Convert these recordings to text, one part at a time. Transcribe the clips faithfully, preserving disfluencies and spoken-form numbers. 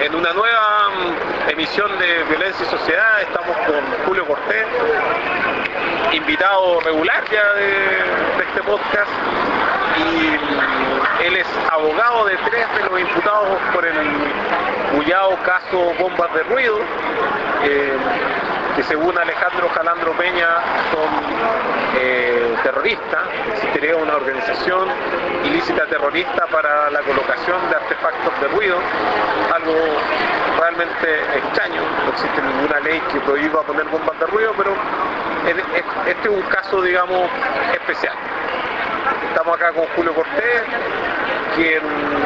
en una nueva um, emisión de Violencia y Sociedad. Estamos con Julio Cortés, invitado regular ya de, de este podcast, y um, él es abogado de tres de los imputados por el bullado caso Bombas de Ruido, eh, que según Alejandro Jalandro Peña son eh, terroristas. Existiría una organización ilícita terrorista para la colocación de artefactos de ruido, algo realmente extraño. No existe ninguna ley que prohíba poner bombas de ruido, pero este es un caso, digamos, especial. Estamos acá con Julio Cortés, quien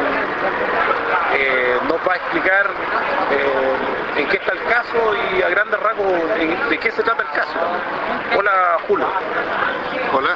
eh, nos va a explicar eh, en qué está el caso y a grandes rasgos de qué se trata el caso. Hola, Julio. Hola.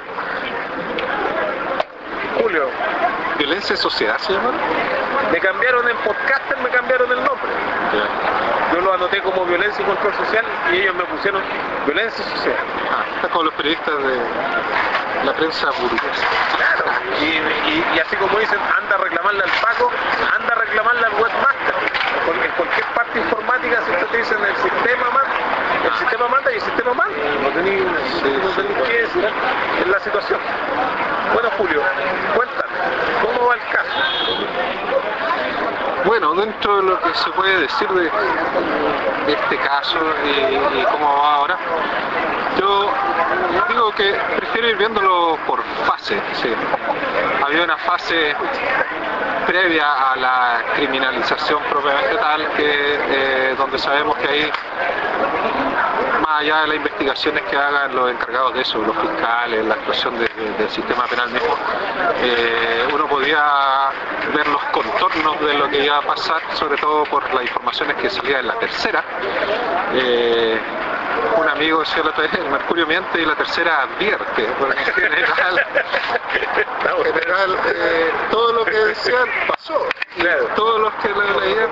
Julio. ¿Violencia y Sociedad se llama? Me cambiaron en podcaster, me cambiaron el nombre. Yeah. Yo lo anoté como Violencia y Control Social y ellos me pusieron Violencia y Sociedad. Ah, está como los periodistas de la prensa burguesa. Claro, y, y, y así como dicen, anda a reclamarle al Paco, anda a reclamarle al webmaster. Porque en cualquier parte informática siempre te dicen el sistema manda, el sistema manda y el sistema manda. No tenéis sí, no tení sí, que decir en la situación. Bueno, Julio, cuéntanos, ¿cómo va el caso? Bueno, dentro de lo que se puede decir de, de este caso y, y cómo va ahora, yo digo que prefiero ir viéndolo por fase. Sí. Había una fase previa a la criminalización propiamente tal, que eh, donde sabemos que hay, más allá de las investigaciones que hagan los encargados de eso, los fiscales, la actuación de, de, del sistema penal mismo, eh, uno podía ver los contornos de lo que iba a pasar, sobre todo por las informaciones que salían en la tercera. Eh, un amigo decía la otra vez, el mercurio miente y la tercera advierte, porque en general, en general eh, todo lo que decían pasó, y claro, todos los que lo leían.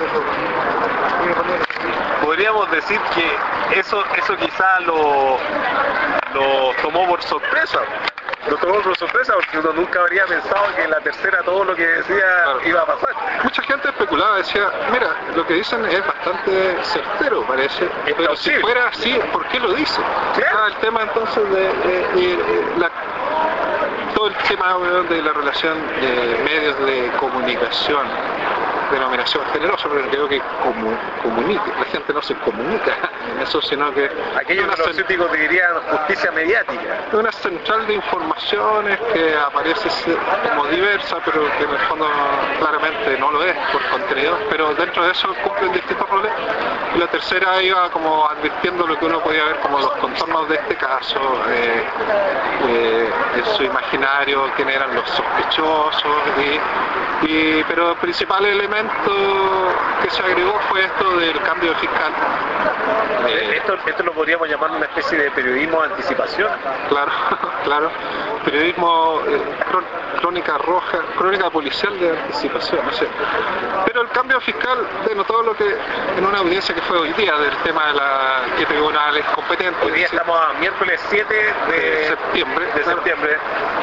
Podríamos decir que eso, eso quizá lo, lo tomó por sorpresa. Lo tomó por sorpresa porque uno nunca habría pensado que en la tercera todo lo que decía claro, iba a pasar. Mucha gente especulaba, decía, mira, lo que dicen es bastante certero, parece, es pero posible. Si fuera así, ¿por qué lo dice? ¿Claro? Ah, el tema entonces de, de, de, de la, todo el tema de la relación de medios de comunicación, denominación generosa, pero creo que comu comunique, la gente no se comunica en eso, sino que aquellos que los críticos dirían justicia mediática. Una central de informaciones que aparece como diversa, pero que en el fondo claramente no lo es por contenido, pero dentro de eso cumplen distintos roles. Y la tercera iba como advirtiendo lo que uno podía ver como los contornos de este caso, eh, eh, en su imaginario, quiénes eran los sospechosos, y, y, pero el principal elemento que se agregó fue esto del cambio fiscal. Eh, esto, esto lo podríamos llamar una especie de periodismo de anticipación. Claro, claro. Periodismo, eh, crónica roja, crónica policial de anticipación, no sé. Pero el cambio fiscal denotó lo que en una audiencia que fue hoy día del tema de la que tribunales competentes. Hoy día ¿sí? Estamos a miércoles siete de, de septiembre. De septiembre.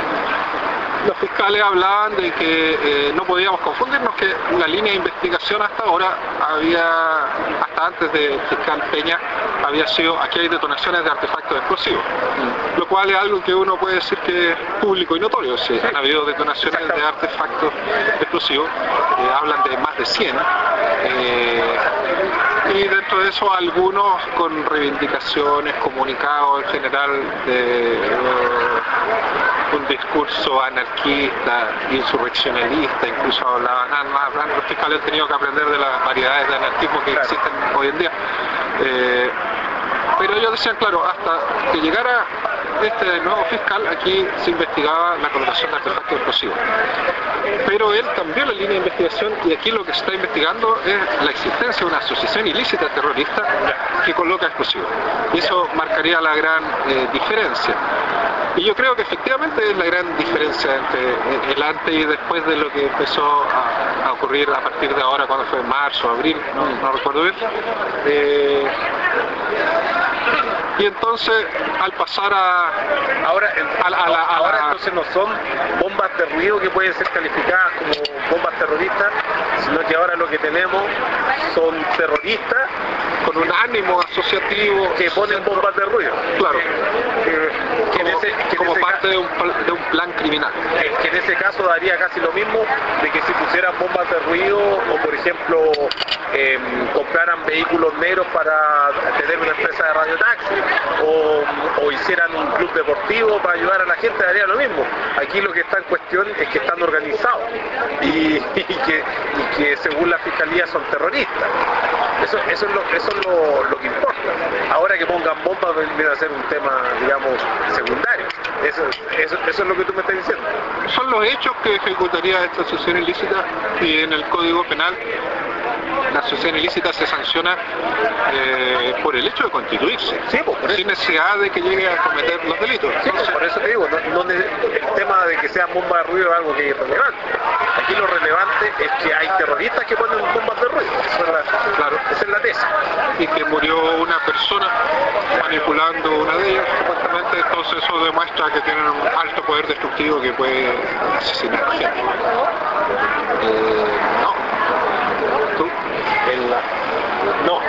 Los fiscales hablaban de que eh, no podíamos confundirnos, que la línea de investigación hasta ahora había, hasta antes del fiscal Peña, había sido, aquí hay detonaciones de artefactos explosivos, mm. lo cual es algo que uno puede decir que es público y notorio. Sí, han habido detonaciones de artefactos explosivos, eh, hablan de más de cien, eh, y dentro de eso algunos con reivindicaciones, comunicados en general de eh, un discurso anarquista, insurreccionalista, incluso hablaban, los fiscales han tenido que aprender de las variedades de anarquismo que existen hoy en día. Eh, pero ellos decían, claro, hasta que llegara este nuevo fiscal, aquí se investigaba la colocación de artefactos explosivos. Pero él cambió la línea de investigación y aquí lo que se está investigando es la existencia de una asociación ilícita terrorista que coloca explosivos. Y eso marcaría la gran eh, diferencia. Y yo creo que efectivamente es la gran diferencia entre el antes y después de lo que empezó a, a ocurrir a partir de ahora, cuando fue en marzo, abril, no, no recuerdo bien. Eh, y entonces, al pasar a... Ahora, a, a, a la, a ahora la, entonces no son bombas de ruido que pueden ser calificadas como bombas terroristas, sino que ahora lo que tenemos son terroristas con un ánimo asociativo que ponen bombas de ruido. Claro. Que, que como, en ese, que como en ese parte de un, de un plan criminal. Que en ese caso daría casi lo mismo de que si pusieran bombas de ruido o por ejemplo eh, compraran vehículos negros para tener una empresa de radiotaxi o, o hicieran un club deportivo para ayudar a la gente, daría lo mismo. Aquí lo que está en cuestión es que están organizados y, y, que, y que según la fiscalía son terroristas. Eso, eso es, lo, eso es lo, lo que importa. Ahora que pongan bombas viene a ser un tema, digamos, secundario. Eso, eso, eso es lo que tú me estás diciendo. Son los hechos que ejecutaría esta asociación ilícita, y en el Código Penal la asociación ilícita se sanciona eh, por el hecho de constituirse, sí, pues, por sin necesidad de que llegue a cometer los delitos. Sí, pues, por eso te digo, no, no, el tema de que sean bombas de ruido es algo que es irrelevante. Aquí lo relevante es que hay terroristas que ponen bombas de ruido. Esa es la, claro, esa es la tesis. Y que murió una persona manipulando una de ellas, supuestamente, entonces eso demuestra que tienen un alto poder destructivo que puede asesinar a gente. Eh, no. ¿Tú? El, no.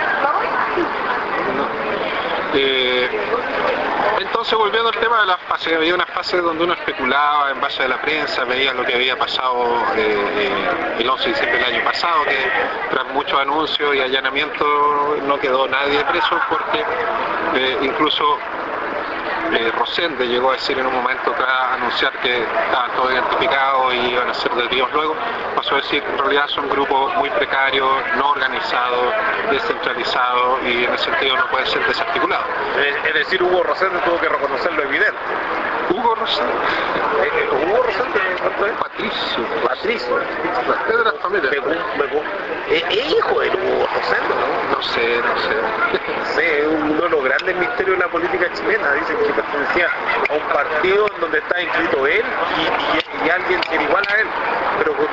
no. Eh, entonces, volviendo al tema de las fases, había unas fases donde uno especulaba en base a la prensa, veía lo que había pasado eh, el once de diciembre del año pasado, que tras muchos anuncios y allanamientos no quedó nadie preso, porque eh, incluso Eh, Rosende llegó a decir en un momento, tras anunciar que estaban todos identificados y iban a ser detenidos luego, pasó a decir que en realidad son grupos muy precarios, no organizados, descentralizados, y en ese sentido no pueden ser desarticulados. Es, es decir, Hugo Rosende tuvo que reconocer lo evidente. Hugo Rosende. Eh, eh, Hugo Rosende, ¿cuánto es? Patricio. Patricio. Es de la familia. Me, me, me, ¿Es, ¿Es hijo de Hugo Rosende, no? No sé, no sé. No sé, es uno de los grandes misterios de la política chilena. Dicen que pertenecía a un partido en donde está inscrito él y, y, y alguien que era igual a él, pero con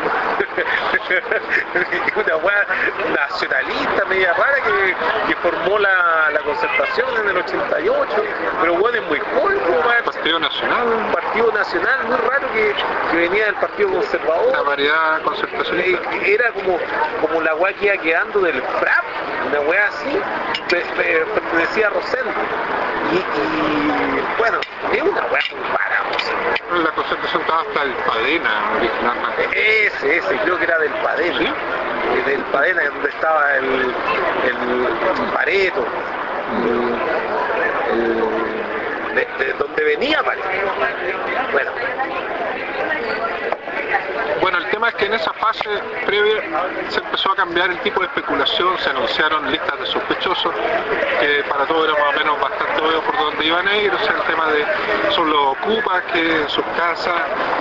una hueá nacionalista media rara que, que formó la, la concertación en el ochenta y ocho, pero bueno, es muy joven como para Partido Nacional. Un partido nacional muy raro que, que venía del Partido Conservador. La variedad concertacionista. Era como, como la hueá que iba quedando del FRAP, una hueá así, pertenecía a Rosendo. Y, y bueno, es una hueá muy rara, Rosendo. La concertación estaba hasta el Padena originalmente. Ese, ese, creo que era del Padena. ¿Sí? Del Padena, donde estaba el, el Pareto. El, el, de, de donde venía Pareto. Bueno. Bueno, el tema es que en esa fase previa se empezó a cambiar el tipo de especulación, se anunciaron listas de sospechosos, que para todos era más o menos bastante obvio por dónde iban a ir, o sea, el tema de son los ocupas que en sus casas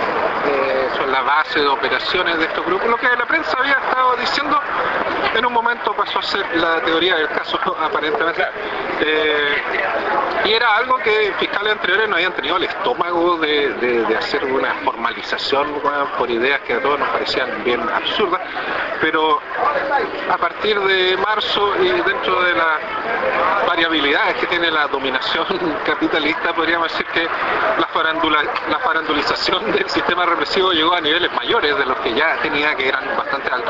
eh, son la base de operaciones de estos grupos, lo que la prensa había estado diciendo, en un momento pasó a ser la teoría del caso, aparentemente, eh, y era algo que fiscales anteriores no habían tenido el estómago de, de, de hacer una formalización, bueno, por ideas que a todos nos parecían bien absurdas, pero a partir de marzo y dentro de las variabilidades que tiene la dominación capitalista, podríamos decir que la, farandula, la farandulización del sistema represivo llegó a niveles mayores de los que ya tenía, que eran bastante altos,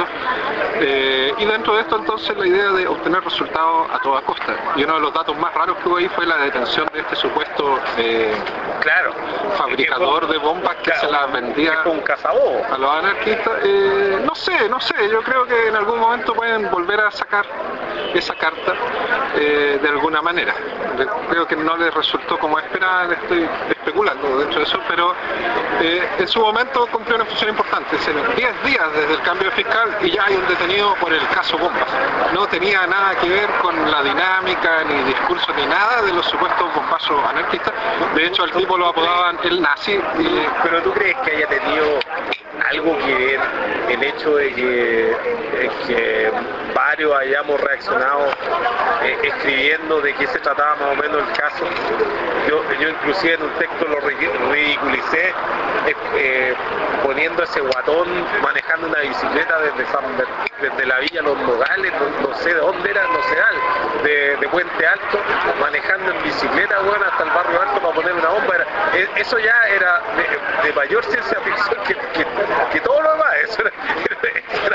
eh, y dentro de esto entonces la idea de obtener resultados a toda costa, y uno de los datos más raros que hubo ahí fue la detención de este supuesto eh, claro, fabricador de bombas que claro, se las vendía un cazabobo a los anarquistas. Eh, no sé, no sé, yo creo que en algún momento pueden volver a sacar esa carta eh, de alguna manera. Creo que no les resultó como esperaban, estoy especulando dentro de eso, pero eh, en su momento cumplió una función importante. Se diez días desde el cambio fiscal y ya hay un detenido por el caso bombas. No tenía nada que ver con la dinámica, ni discurso, ni nada de los supuestos bombazos anarquistas. De hecho, al tipo lo apodaban el nazi. Y... ¿Pero tú crees que haya tenido algo que ver el hecho de que, de que varios hayamos reaccionado eh, escribiendo de qué se trataba más o menos el caso? Yo, yo inclusive en un texto lo ridiculicé eh, eh, poniendo ese guatón manejando una bicicleta desde, San, desde la Villa Los Nogales, no, no sé de dónde era, no sé, de, de Puente Alto, manejando en bicicleta, bueno, hasta el barrio alto para poner una bomba. Era, eso ya era de, de mayor ciencia ficción que, que, que todo lo demás, eso era, era, era sencillo.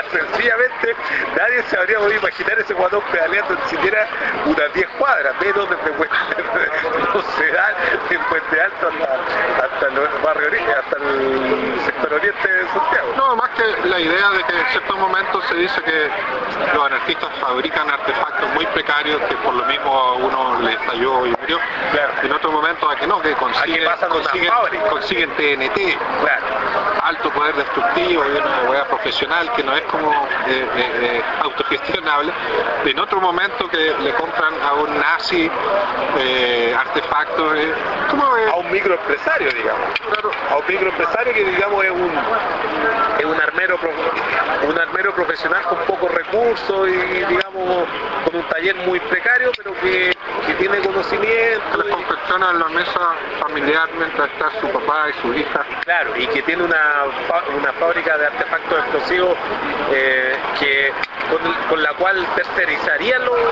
sencillamente nadie se habría podido imaginar ese guatón pedaleando ni siquiera unas diez cuadras, menos desde Puente de Puente Alto hasta, hasta el barrio oriente, hasta el sector oriente de Santiago. No, más que la idea de que en ciertos momentos se dice que los anarquistas fabrican artefactos muy precarios que por lo mismo a uno le estalló y murió. Claro. En otros momentos a que no, que consiguen, consiguen, consiguen T N T, claro, alto poder destructivo y una hueá profesional que no es como eh, eh, eh, autogestionable. En otro momento que le compran a un nazi eh, artefactos, eh, ¿cómo es? A un microempresario, digamos. Claro. A un microempresario que digamos es un, es un armero un armero profesional con pocos recursos y digamos con un taller muy precario, pero que, que tiene conocimiento. Les confecciona en la mesa familiar mientras está su papá y su hija. Claro, y que tiene una, una fábrica de artefactos explosivos eh, que con, con la cual tercerizarían los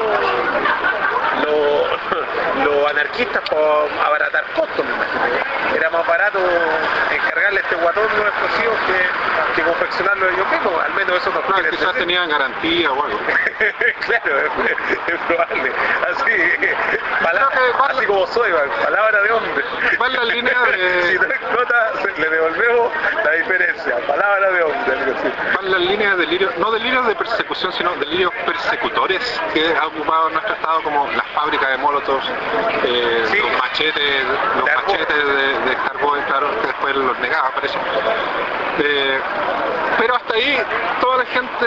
los lo anarquistas para abaratar costos, me imagino. Era más barato encargarle a este guatón los explosivos que, que confeccionarlo ellos mismos, al menos eso nos claro, quizás decir. Tenían garantía o algo. Claro, es, es probable. Así, palabra, así como soy, palabra de hombre. Va en la línea de... Si no explota, le devolvemos la diferencia. Palabra de hombre. Va en la línea de delirios, no delirios de persecución, sino delirios persecutores que ha ocupado nuestro Estado, como las fábricas de molotovs, eh, sí. los machetes, los de machetes de, de carbón, claro, que después los negaba, parece. Eh, pero hasta ahí toda la gente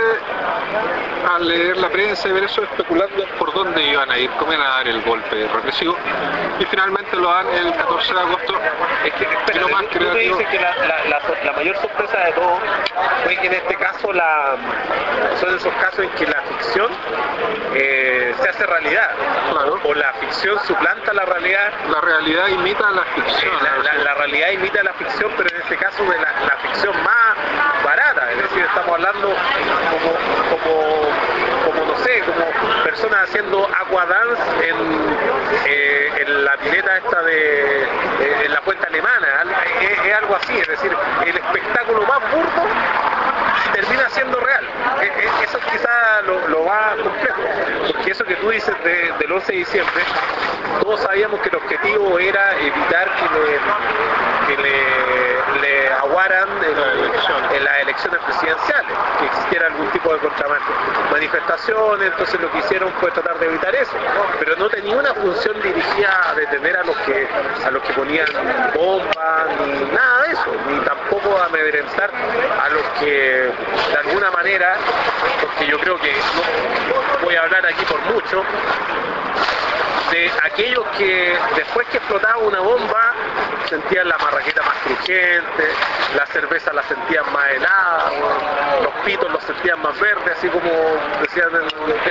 al leer la prensa y ver eso especulando por dónde iban a ir, cómo iban a dar el golpe represivo, y finalmente lo dan el catorce de agosto. Es que, espera, lo más tú, tú me dices que la, la, la, la mayor sorpresa de todo fue que en este caso la, son esos casos en que la ficción eh, se hace realidad, claro. O la ficción suplanta la realidad. La realidad imita la ficción. La, la, la realidad imita la ficción, pero en este caso de la, la ficción más barata, es decir, estamos hablando como, como, como no sé, como personas haciendo aqua dance en, eh, en la pileta esta de, eh, en la puente alemana, es, es algo así, es decir, el espectáculo más burdo termina siendo real. Eso quizá lo, lo va complejo, porque eso que tú dices de, del once de diciembre, todos sabíamos que el objetivo era evitar que le, que le, le aguaran en, en las elecciones presidenciales, que existiera algún tipo de contramanifestaciones, entonces lo que hicieron fue tratar de evitar eso, pero no tenía una función dirigida a detener a los que, a los que ponían bombas, ni nada de eso, ni tampoco a amedrentar a los que de alguna manera, porque yo creo que no voy a hablar aquí por mucho, de aquellos que después que explotaba una bomba sentían la marraqueta más crujiente, la cerveza la sentían más helada, los pitos los sentían más verdes, así como decían en,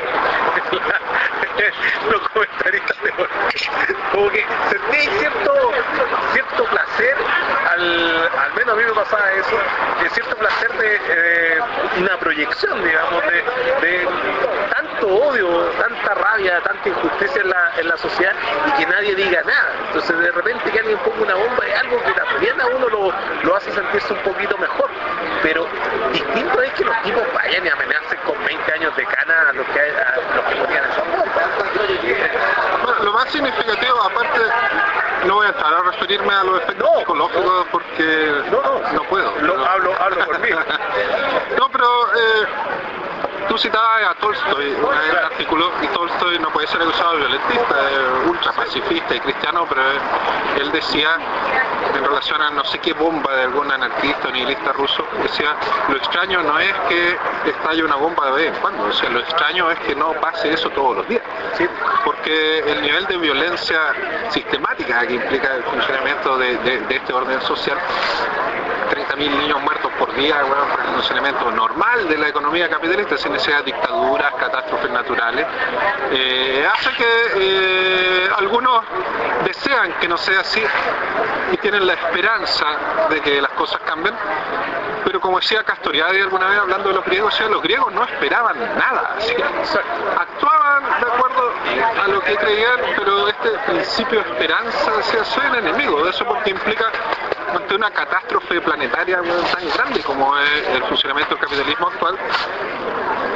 en, en los comentaristas de hoy. Como que sentí cierto, cierto placer, al, al menos a mí me pasaba eso, de cierto placer de eh, una proyección, digamos, de, de tanto odio, tanta rabia, tanta injusticia en la, en la sociedad y que nadie diga nada. Entonces de repente que alguien ponga una bomba es algo que también a uno lo, lo hace sentirse un poquito mejor, pero distinto es que los tipos vayan y amenacen con veinte años de cana a los que, a los que ponían esas bombas. Bueno, lo más significativo, aparte, no voy a entrar a referirme a los efectos no, psicológicos no, porque no, no, no puedo. Lo, no. Hablo, hablo por mí. No, pero eh, tú citabas a Tolstoy, una vez un artículo, y Tolstoy no puede ser acusado de violentista, es ultra pacifista y cristiano, pero él decía, en relación a no sé qué bomba de algún anarquista o nihilista ruso, decía, lo extraño no es que estalle una bomba de vez en cuando, o sea, lo extraño es que no pase eso todos los días, ¿sí? Porque el nivel de violencia sistemática que implica el funcionamiento de, de, de este orden social, treinta mil niños muertos por día, bueno, por el funcionamiento normal de la economía capitalista, sin necesidad de dictaduras, catástrofes naturales, eh, hace que eh, algunos desean que no sea así y tienen la esperanza de que las cosas cambien, pero como decía Castoriadis alguna vez hablando de los griegos, o sea, los griegos no esperaban nada, ¿sí? Actuaban de acuerdo a lo que creían, pero este principio de esperanza, decía, soy el enemigo de eso, porque implica ante una catástrofe planetaria tan grande como es el funcionamiento del capitalismo actual,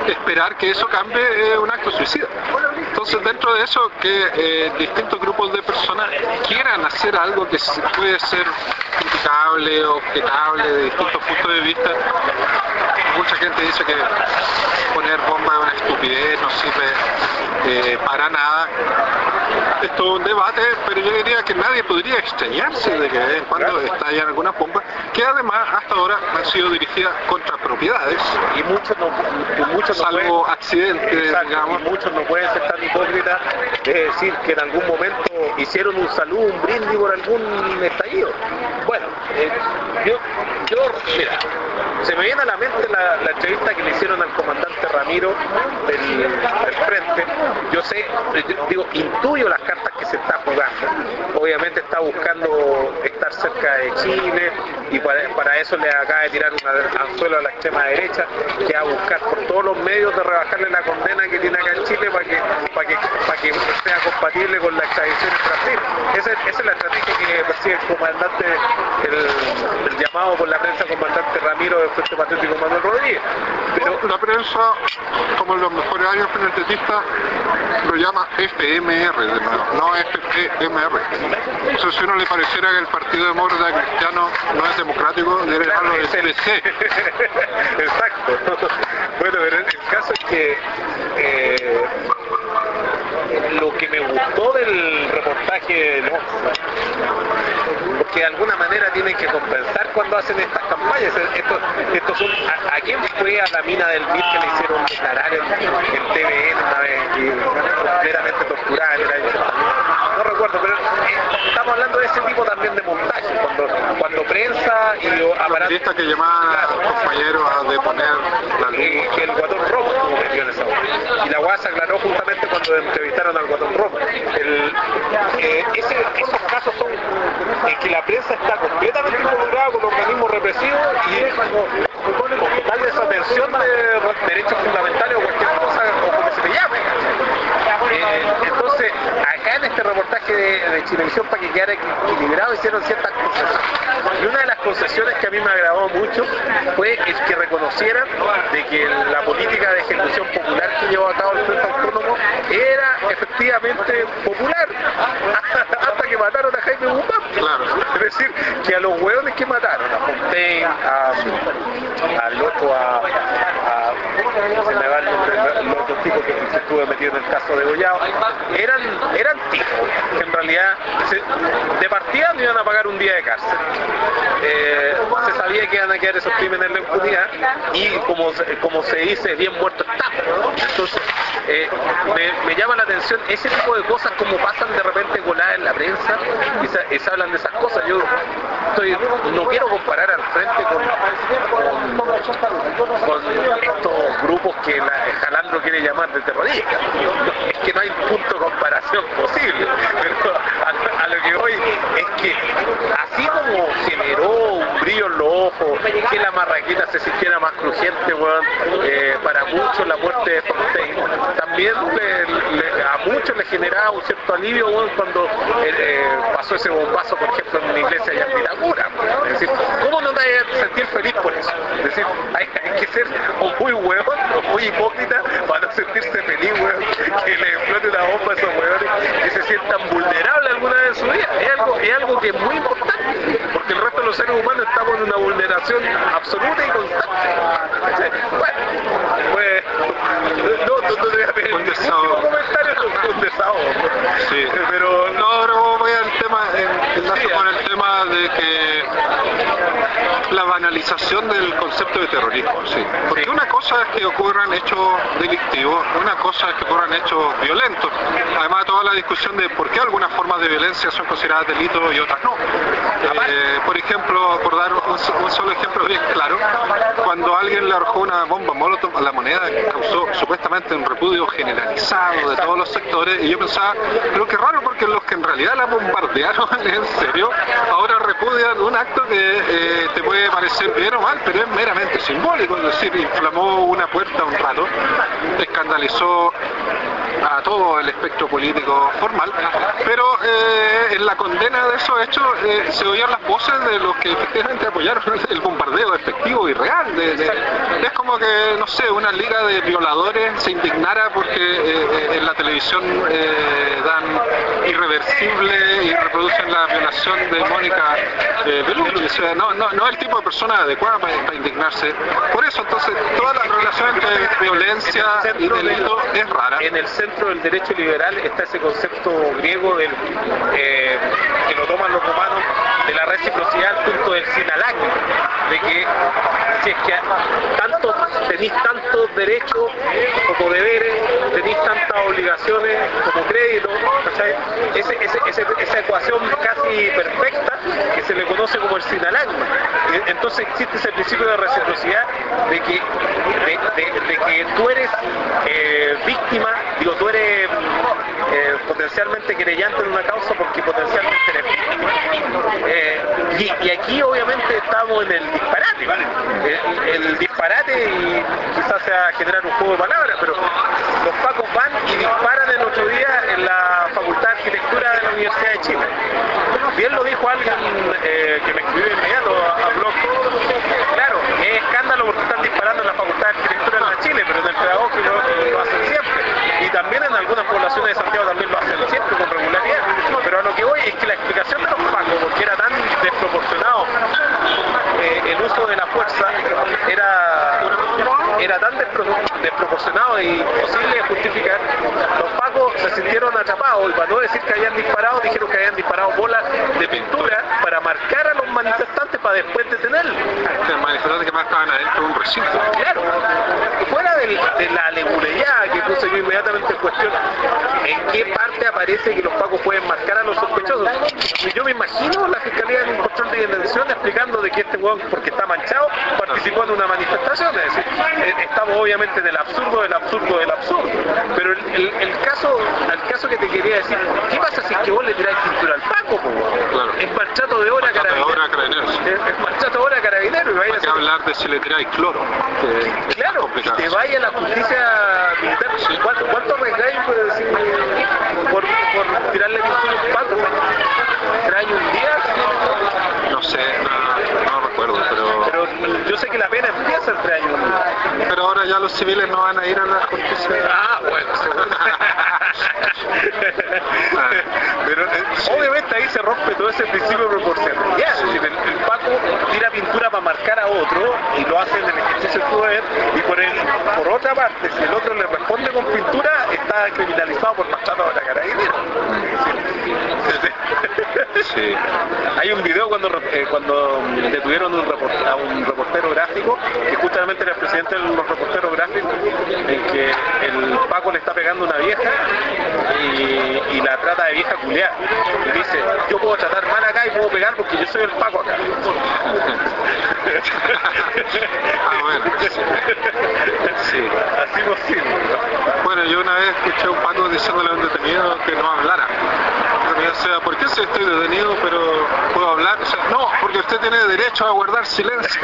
esperar que eso cambie es un acto suicida. Entonces, dentro de eso, que eh, distintos grupos de personas quieran hacer algo que puede ser criticable, objetable, de distintos puntos de vista. Mucha gente dice que poner bomba es una estupidez, no sirve eh, para nada. Esto es un debate, pero yo diría que nadie podría extrañarse de que de vez en cuando estallan algunas bombas, que además hasta ahora han sido dirigidas contra propiedades. Y muchos no, y muchos no salvo pueden, accidentes, exacto, digamos. y muchos no pueden ser tan hipócritas de decir que en algún momento hicieron un saludo, un brindis por algún estallido. Bueno, eh, yo, yo, mira, se me viene a la mente la, la entrevista que le hicieron al comandante Ramiro del, del frente. Yo sé, yo digo, intuyo las cartas que se está jugando. Obviamente está buscando estar cerca de Chile y para, para eso le acaba de tirar un anzuelo a la extrema derecha, que va a buscar por todos los medios de rebajarle la condena que tiene acá en Chile para que, para que, para que sea compatible con la extradición en Brasil. Esa, esa es la estrategia que persigue el comandante, el, el llamado por la prensa comandante Ramiro del Frente Patriótico Manuel Rodríguez. Pero la prensa, como en los mejores años penaltistas, lo llama F M R de nuevo, no F M R. O sea, si a uno le pareciera que el Partido Demócrata Cristiano no es democrático, debería llamarlo es el P C. Exacto. Bueno, pero el caso es que eh, lo que me gustó del reportaje de los porque de alguna manera tienen que compensar cuando hacen estas campañas. Estos, estos son, ¿a, ¿A quién fue a la mina del M I R que le hicieron declarar en, en T V N una vez y completamente torturada en el año ochenta? No recuerdo, pero eh, estamos hablando de ese tipo también de montaje, cuando, cuando prensa y aparatos que llamaban a los compañeros a deponer la luz. Eh, que el Guatón Rojo estuvo metido en esa obra. Y la U A S aclaró justamente cuando entrevistaron al Guatón Rojo. El, eh, ese, esos casos son en que la prensa está completamente involucrada con los organismos represivos y con tal desatención de derechos fundamentales o cualquier cosa o como se le llame. Eh, entonces, acá en este reportaje de, de Chilevisión, para que quedara equilibrado, hicieron ciertas concesiones. Y una de las concesiones que a mí me agradó mucho fue el que reconocieran de que la política de ejecución popular que llevó a cabo el Frente Autónomo era efectivamente popular, hasta que mataron a Jaime Guzmán. Claro. Es decir, que a los hueones que mataron, a Fontaine, a, al otro, a, a se me va el nombre, los otros tipos que se estuvo metido en el caso de Goyao, eran, eran tipos que en realidad se, de partida no iban a pagar un día de cárcel. Eh, se sabía que iban a quedar esos crímenes en la impunidad y como, como se dice, bien muerto está. Entonces, eh, me, me llama la atención ese tipo de cosas como pasan de repente coladas en la prensa y se, y se hablan de esas cosas. Yo estoy, no quiero comparar al frente con, con, con estos grupos que la, Jalandro quiere llamar de terroristas. No, es que no hay punto de comparación posible, pero a, a lo que voy es que así como generó un brillo en los ojos, que la marraqueta se sintiera más crujiente, bueno, eh, para muchos la muerte de Fontaine, también le, le, a muchos les generaba un cierto alivio, bueno, cuando eh, eh, pasó ese bombazo, por ejemplo, en una iglesia allá en Vitacura. Es decir, ¿cómo no te vas a sentir feliz por eso? Es decir, hay, hay que ser o muy huevón o muy hipócrita para no sentirse feliz, weón, que le explote una bomba a esos huevones que se sientan vulnerables alguna vez en su vida. Es algo, es algo que es muy importante, porque el resto de los seres humanos estamos en una vulneración absoluta y constante. Bueno, pues, no, no, no te voy a pedir un desahogo. Comentario, un desahogo. Sí. Pero no, pero voy al tema, en, en sí, con el tema de que la banalización del concepto de terrorismo, sí. Porque sí. Una cosa es que ocurran hechos delictivos, una cosa es que ocurran hechos violentos. Además, toda la discusión de por qué algunas formas de violencia son consideradas delitos y otras no. Eh, por ejemplo, por dar un, un solo ejemplo bien claro, cuando alguien le arrojó una bomba molotov a la Moneda, que causó supuestamente un repudio generalizado de todos los sectores, y yo pensaba, pero qué raro, porque los que en realidad la bombardearon en serio, ahora ellos repudian un acto que eh, te puede parecer bien o mal, pero es meramente simbólico, es decir, inflamó una puerta un rato, escandalizó a todo el espectro político formal, pero eh, en la condena de esos hechos eh, se oían las voces de los que efectivamente apoyaron el bombardeo efectivo y real. De, de, es como que, no sé, una liga de violadores se indignara porque eh, en la televisión eh, dan irreversible y reproducen la violación de Mónica eh, Bellucci. O sea, no, no, no es el tipo de persona adecuada para, para indignarse. Por eso, entonces, toda la relación entre violencia y delito es rara. En el centro del derecho liberal está ese concepto griego del, eh, que lo toman los romanos, de la reciprocidad al punto del sinalagma, de que si es que tanto, tenéis tantos derechos como deberes, tenéis tantas obligaciones como créditos, ese, ese, ese, esa ecuación casi perfecta que se le conoce como el sinalagma. Entonces existe ese principio de reciprocidad de que, de, de, de que tú eres eh, víctima, digo, tú eres eh, potencialmente querellante en una causa porque potencialmente eres víctima. Eh, y, y aquí obviamente estamos en el disparate, ¿vale? El, el disparate, y quizás sea generar un juego de palabras, pero los pacos van y disparan el otro día en la Facultad de Arquitectura de la Universidad de Chile. Bien lo dijo alguien eh, que me escribió inmediato a, a blog. Claro, es escándalo porque están disparando en la Facultad de Arquitectura de la Chile, pero en el pedagógico lo, lo hacen siempre. Y también en algunas poblaciones de Santiago también lo hacen siempre con regularidad. Pero a lo que voy es que la explicación de los pacos, porque era tan desproporcionado eh, el uso de la fuerza, era, era tan despro, desproporcionado e imposible de justificar, los pacos se sintieron atrapados y para no decir que habían disparado, dijeron que habían disparado bolas de pintura para marcar a los manifestantes para después detenerlos. Los manifestantes que más estaban adentro de un recinto. Claro, fuera del, de la alegoría que puse yo inmediatamente en cuestión, ¿en qué parte aparece que los pacos pueden marcar a los sospechosos? Yo me imagino la Fiscalía en un control de detención explicando de que este hueón, porque está manchado, participó en una manifestación. Es decir, estamos obviamente en el absurdo del absurdo del absurdo. Pero el, el, el caso, el caso que te quería decir, ¿qué pasa si es que vos le tiráis cintura al Paco? Claro. Es marchato de hora carabinero. Es, es marchato de hora carabinero. Y hay que hablar de si le tiráis cloro. Que claro, que te vaya la justicia militar. Sí. ¿Cuánto, cuánto arriesgáis por, decir, por, por tirarle pintura a un Paco? ¿Tres años un día? No sé, no, no recuerdo, pero... Pero yo sé que la pena empieza en tres años un día. Pero ahora ya los civiles no van a ir a la justicia. Ah, bueno. Pero eh, sí. Obviamente ahí se rompe todo ese principio de proporcionalidad. Sí. Es decir, el, el Paco tira pintura para marcar a otro y lo hace en el ejercicio del poder, y por, el, por otra parte, si el otro le responde con pintura, está criminalizado por maltrato a la carabinera. Sí. Hay un video cuando, eh, cuando detuvieron un report, a un reportero gráfico, que justamente era el presidente de los reporteros gráficos, en que el Paco le está pegando a una vieja y, y la trata de vieja culiada. Y dice, yo puedo tratar mal acá y puedo pegar porque yo soy el Paco acá. Ah, bueno. Sí. Así posible. Bueno, yo una vez escuché a un Paco diciéndole a un detenido que no hablara. O sea, ¿por qué si estoy detenido pero puedo hablar? O sea, no, porque usted tiene derecho a guardar silencio.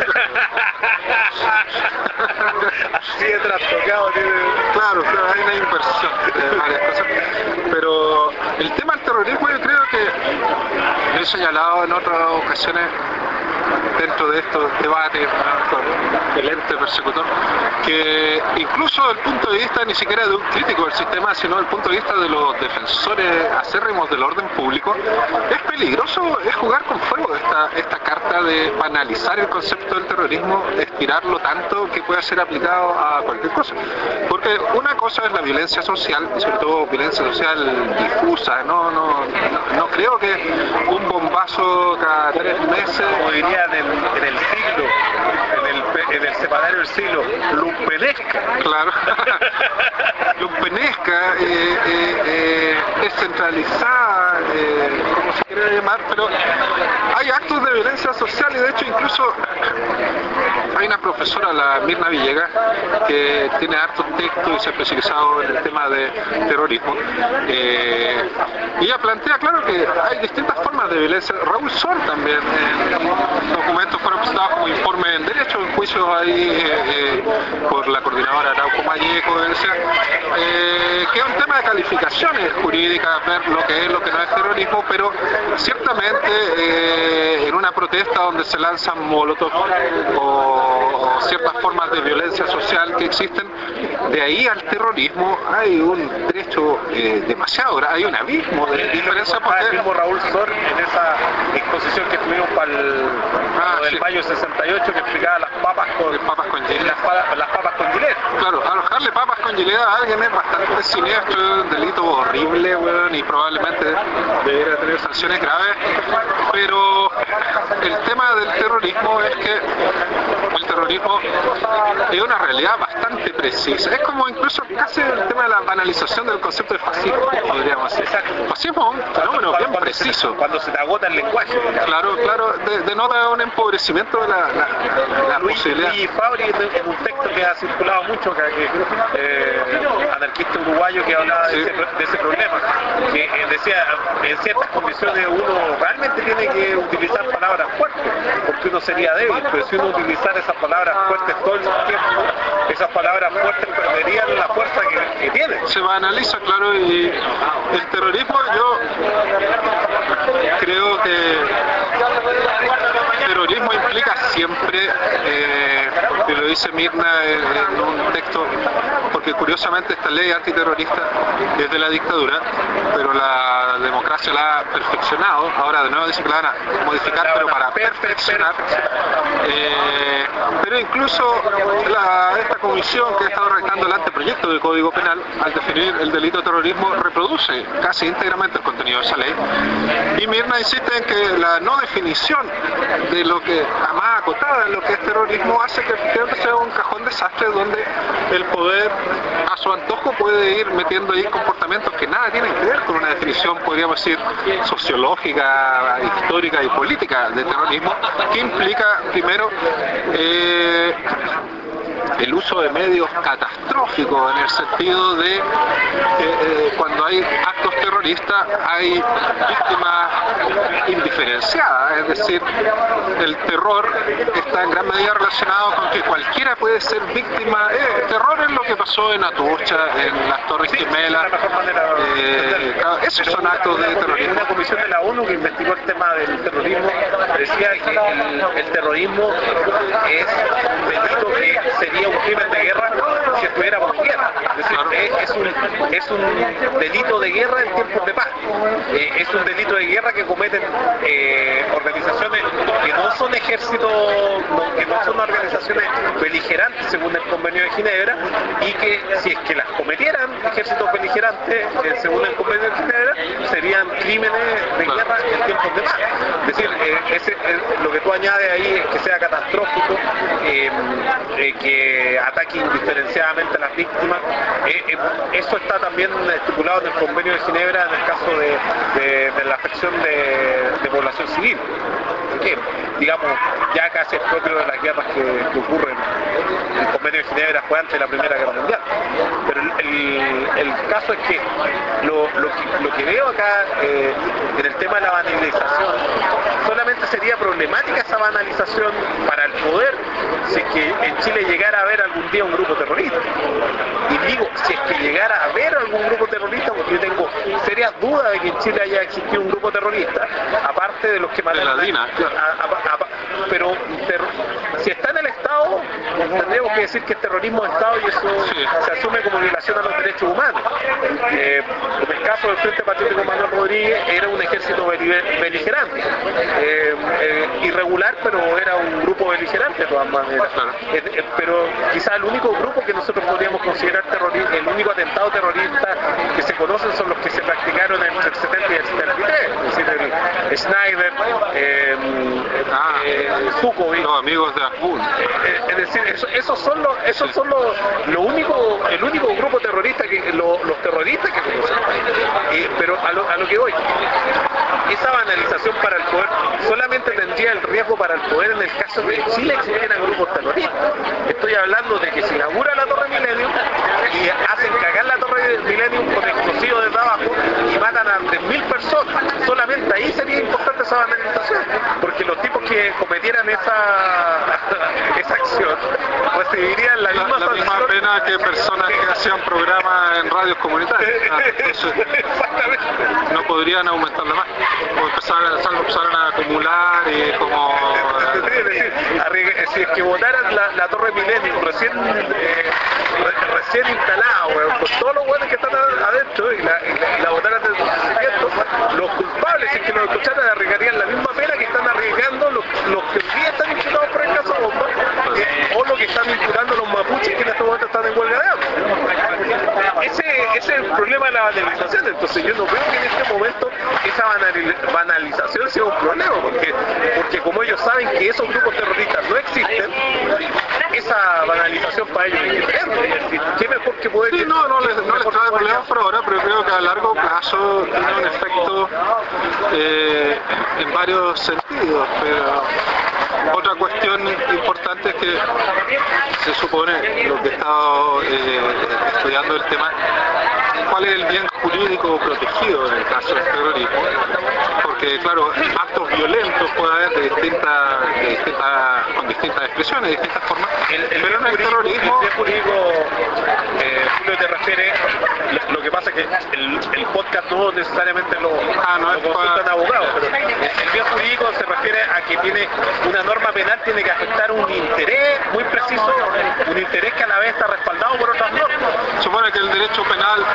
Así de trastocado tiene... Claro, claro, hay una inversión de varias cosas. Pero el tema del terrorismo yo creo que lo he señalado en otras ocasiones dentro de estos debates con el ente persecutor, que incluso desde el punto de vista ni siquiera de un crítico del sistema, sino desde el punto de vista de los defensores acérrimos del orden público, es peligroso, es jugar con fuego esta, esta carta de banalizar el concepto del terrorismo, estirarlo tanto que pueda ser aplicado a cualquier cosa. Porque una cosa es la violencia social, y sobre todo violencia social difusa, no, no, no, no creo que un bombazo cada tres meses, como diría en el, en el siglo, en el, en el semanario del siglo, lumpenesca. Claro, lumpenesca, eh, eh, eh, descentralizada, eh, como se quiera llamar, pero hay actos de violencia social y de hecho incluso hay una profesora, la Mirna Villegas, que tiene hartos textos y se ha especializado en el tema de terrorismo. Eh, y ella plantea, claro, que hay distintas formas de violencia. Raúl Sor también, en documentos fueron presentados como informe en derecho, en juicios ahí eh, eh, por la coordinadora Arauco Malleco, eh, que es un tema de calificaciones jurídicas, ver lo que es, lo que no es terrorismo, pero ciertamente eh, en una protesta donde se lanzan molotov o, o ciertas formas de violencia social que existen, de ahí al terrorismo hay un trecho eh, demasiado grande, hay un abismo de diferencia. Porque el mismo Raúl Sor en esa exposición que tuvimos para el, ah, del sí. mayo sesenta y ocho, que explicaba las papas con, papas con Gillette. Las, las papas con Gillette. Claro, alojarle papas con Gillette a alguien es bastante siniestro, es un delito horrible, bueno, y probablemente debería tener sanciones graves, pero el tema del terrorismo es que el terrorismo es una realidad bastante precisa. Es como incluso casi el tema de la banalización del concepto de fascismo, podríamos decir. Exacto. Fascismo es un fenómeno bien cuando preciso. Se, cuando se te agota el lenguaje. Claro, claro, de, denota un empobrecimiento de la, la, la Luis, posibilidad. Luis Fabri, en un texto que ha circulado mucho, que, que eh, anarquista uruguayo, que hablaba de, sí. ese, de ese problema, que eh, decía, en ciertas condiciones uno realmente tiene que utilizar palabras fuertes, porque uno sería débil, pero si uno utilizara esas palabras fuertes todo el tiempo, esas palabras fuertes perderían la fuerza que, que tienen. Se banaliza, claro, y el terrorismo, yo creo que el terrorismo implica siempre, eh, y lo dice Mirna en, en un texto, porque curiosamente esta ley antiterrorista es de la dictadura, pero la democracia la ha perfeccionado. Ahora de nuevo dice que la van a modificar, pero para perfeccionar. Eh, pero incluso la, esta comisión que ha estado redactando el anteproyecto del Código Penal, al definir el delito de terrorismo, reproduce casi íntegramente el contenido de esa ley. Y Mirna insiste en que la no definición de lo que, más acotada en lo que es terrorismo, hace que efectivamente sea un cajón desastre donde el poder a su antojo puede ir metiendo ahí comportamientos que nada tienen que ver con una definición, podríamos decir, sociológica, histórica y política de terrorismo, que implica primero eh, el uso de medios catastróficos, en el sentido de eh, eh, cuando hay actos terroristas hay víctimas indiferenciadas, es decir, el terror está en gran medida relacionado con que cualquiera puede ser víctima. Eh, el terror es lo que pasó en Atucha, en las Torres sí, Gemelas, eh, esos son actos de terrorismo. Una comisión de la ONU que investigó el tema del terrorismo decía que el, el terrorismo es un delito que sería un crimen de guerra si estuviéramos en guerra. Es decir, claro. es, un, es un delito de guerra en tiempos de paz. Eh, es un delito de guerra que cometen eh, organizaciones que no son ejércitos, no, que no son organizaciones beligerantes según el Convenio de Ginebra, y que si es que las cometieran ejércitos beligerantes eh, según el Convenio de Ginebra, serían crímenes de guerra en tiempos de paz. Es decir, eh, ese, eh, lo que tú añades ahí es que sea catastrófico, eh, eh, que ataque indiferenciadamente a las víctimas. Eh, eh, eso está también estipulado en el Convenio de Ginebra en el caso de, de, de la afección de, de población civil, que digamos ya casi es propio de las guerras que, que ocurren. El Convenio de Ginebra fue antes de la Primera Guerra Mundial, pero el, el, el caso es que lo, lo que lo que veo acá eh, en el tema de la banalización, solamente sería problemática esa banalización para el poder si es que en Chile llegara a haber algún día un grupo terrorista. Y digo, si es que llegara a haber algún grupo terrorista, porque yo tengo serias dudas de que en Chile haya existido un grupo terrorista, aparte de los que manejan. Pero ter, si está en el Estado, tendríamos que decir que es terrorismo de Estado, y eso sí. se asume como violación a los derechos humanos. Eh, en el caso del Frente Patriótico Manuel Rodríguez era un ejército beligerante, eh, eh, irregular, pero era un grupo beligerante de todas maneras. Eh, eh, pero quizá el único grupo que nosotros podríamos considerar terrorista, el único atentado terrorista que se conocen son los que se practicaron entre el setenta y el setenta y tres, es decir, el Snyder, eh, ah, eh, Zukovic, los amigos de Azul. Eh, es decir, eso, esos son los, esos son los, lo único, el único grupo terrorista que lo, los terroristas que conocen. Eh, pero a lo, a lo que voy, esa banalización para el poder solamente tendría el riesgo para el poder en el caso de que Chile existieran grupos terroristas. Estoy hablando de que se inaugura la Torre Milenio que personas que hacían programas en radios comunitarias. Entonces, no podrían aumentarlo más. O empezaron, empezaron a acumular y como... Si es que votaran la, la Torre Milenio recién, eh, re, recién instalada, weón, con todos los buenos que están adentro y la, y la, y la votaran desde su nacimiento, los culpables, si es que los escucharan, arriesgarían la misma pena que están arriesgando los, los que hoy día están imputados por el caso Bomba, eh, o lo que están imputando los mapuches que en este momento están en huelga de hambre. Ese, ese es el problema de la banalización. Entonces yo no veo que en este momento esa banal, banalización sea un problema, porque, porque como ellos saben que esos grupos terroristas no existen, esa banalización para ellos es diferente. Es decir, ¿qué mejor que poder... Sí, no, no les, no les trae problemas por ahora, pero creo que a largo plazo tiene un efecto eh, en varios sentidos. Pero otra cuestión importante es que se supone, lo que he estado eh, estudiando el tema, cuál es el bien jurídico protegido en el caso del terrorismo, porque claro, actos violentos puede haber de distintas, de distintas, con distintas expresiones, de distintas formas, el, el pero en el terrorismo... El bien jurídico, eh, Julio, te refiere, lo, lo que pasa es que el, el podcast no necesariamente lo, ah, no lo consultan para... abogados, pero el bien jurídico se refiere a que tiene una norma penal, tiene que afectar un interés muy preciso, un interés que a la vez está respaldado por otras normas. Supone que el derecho penal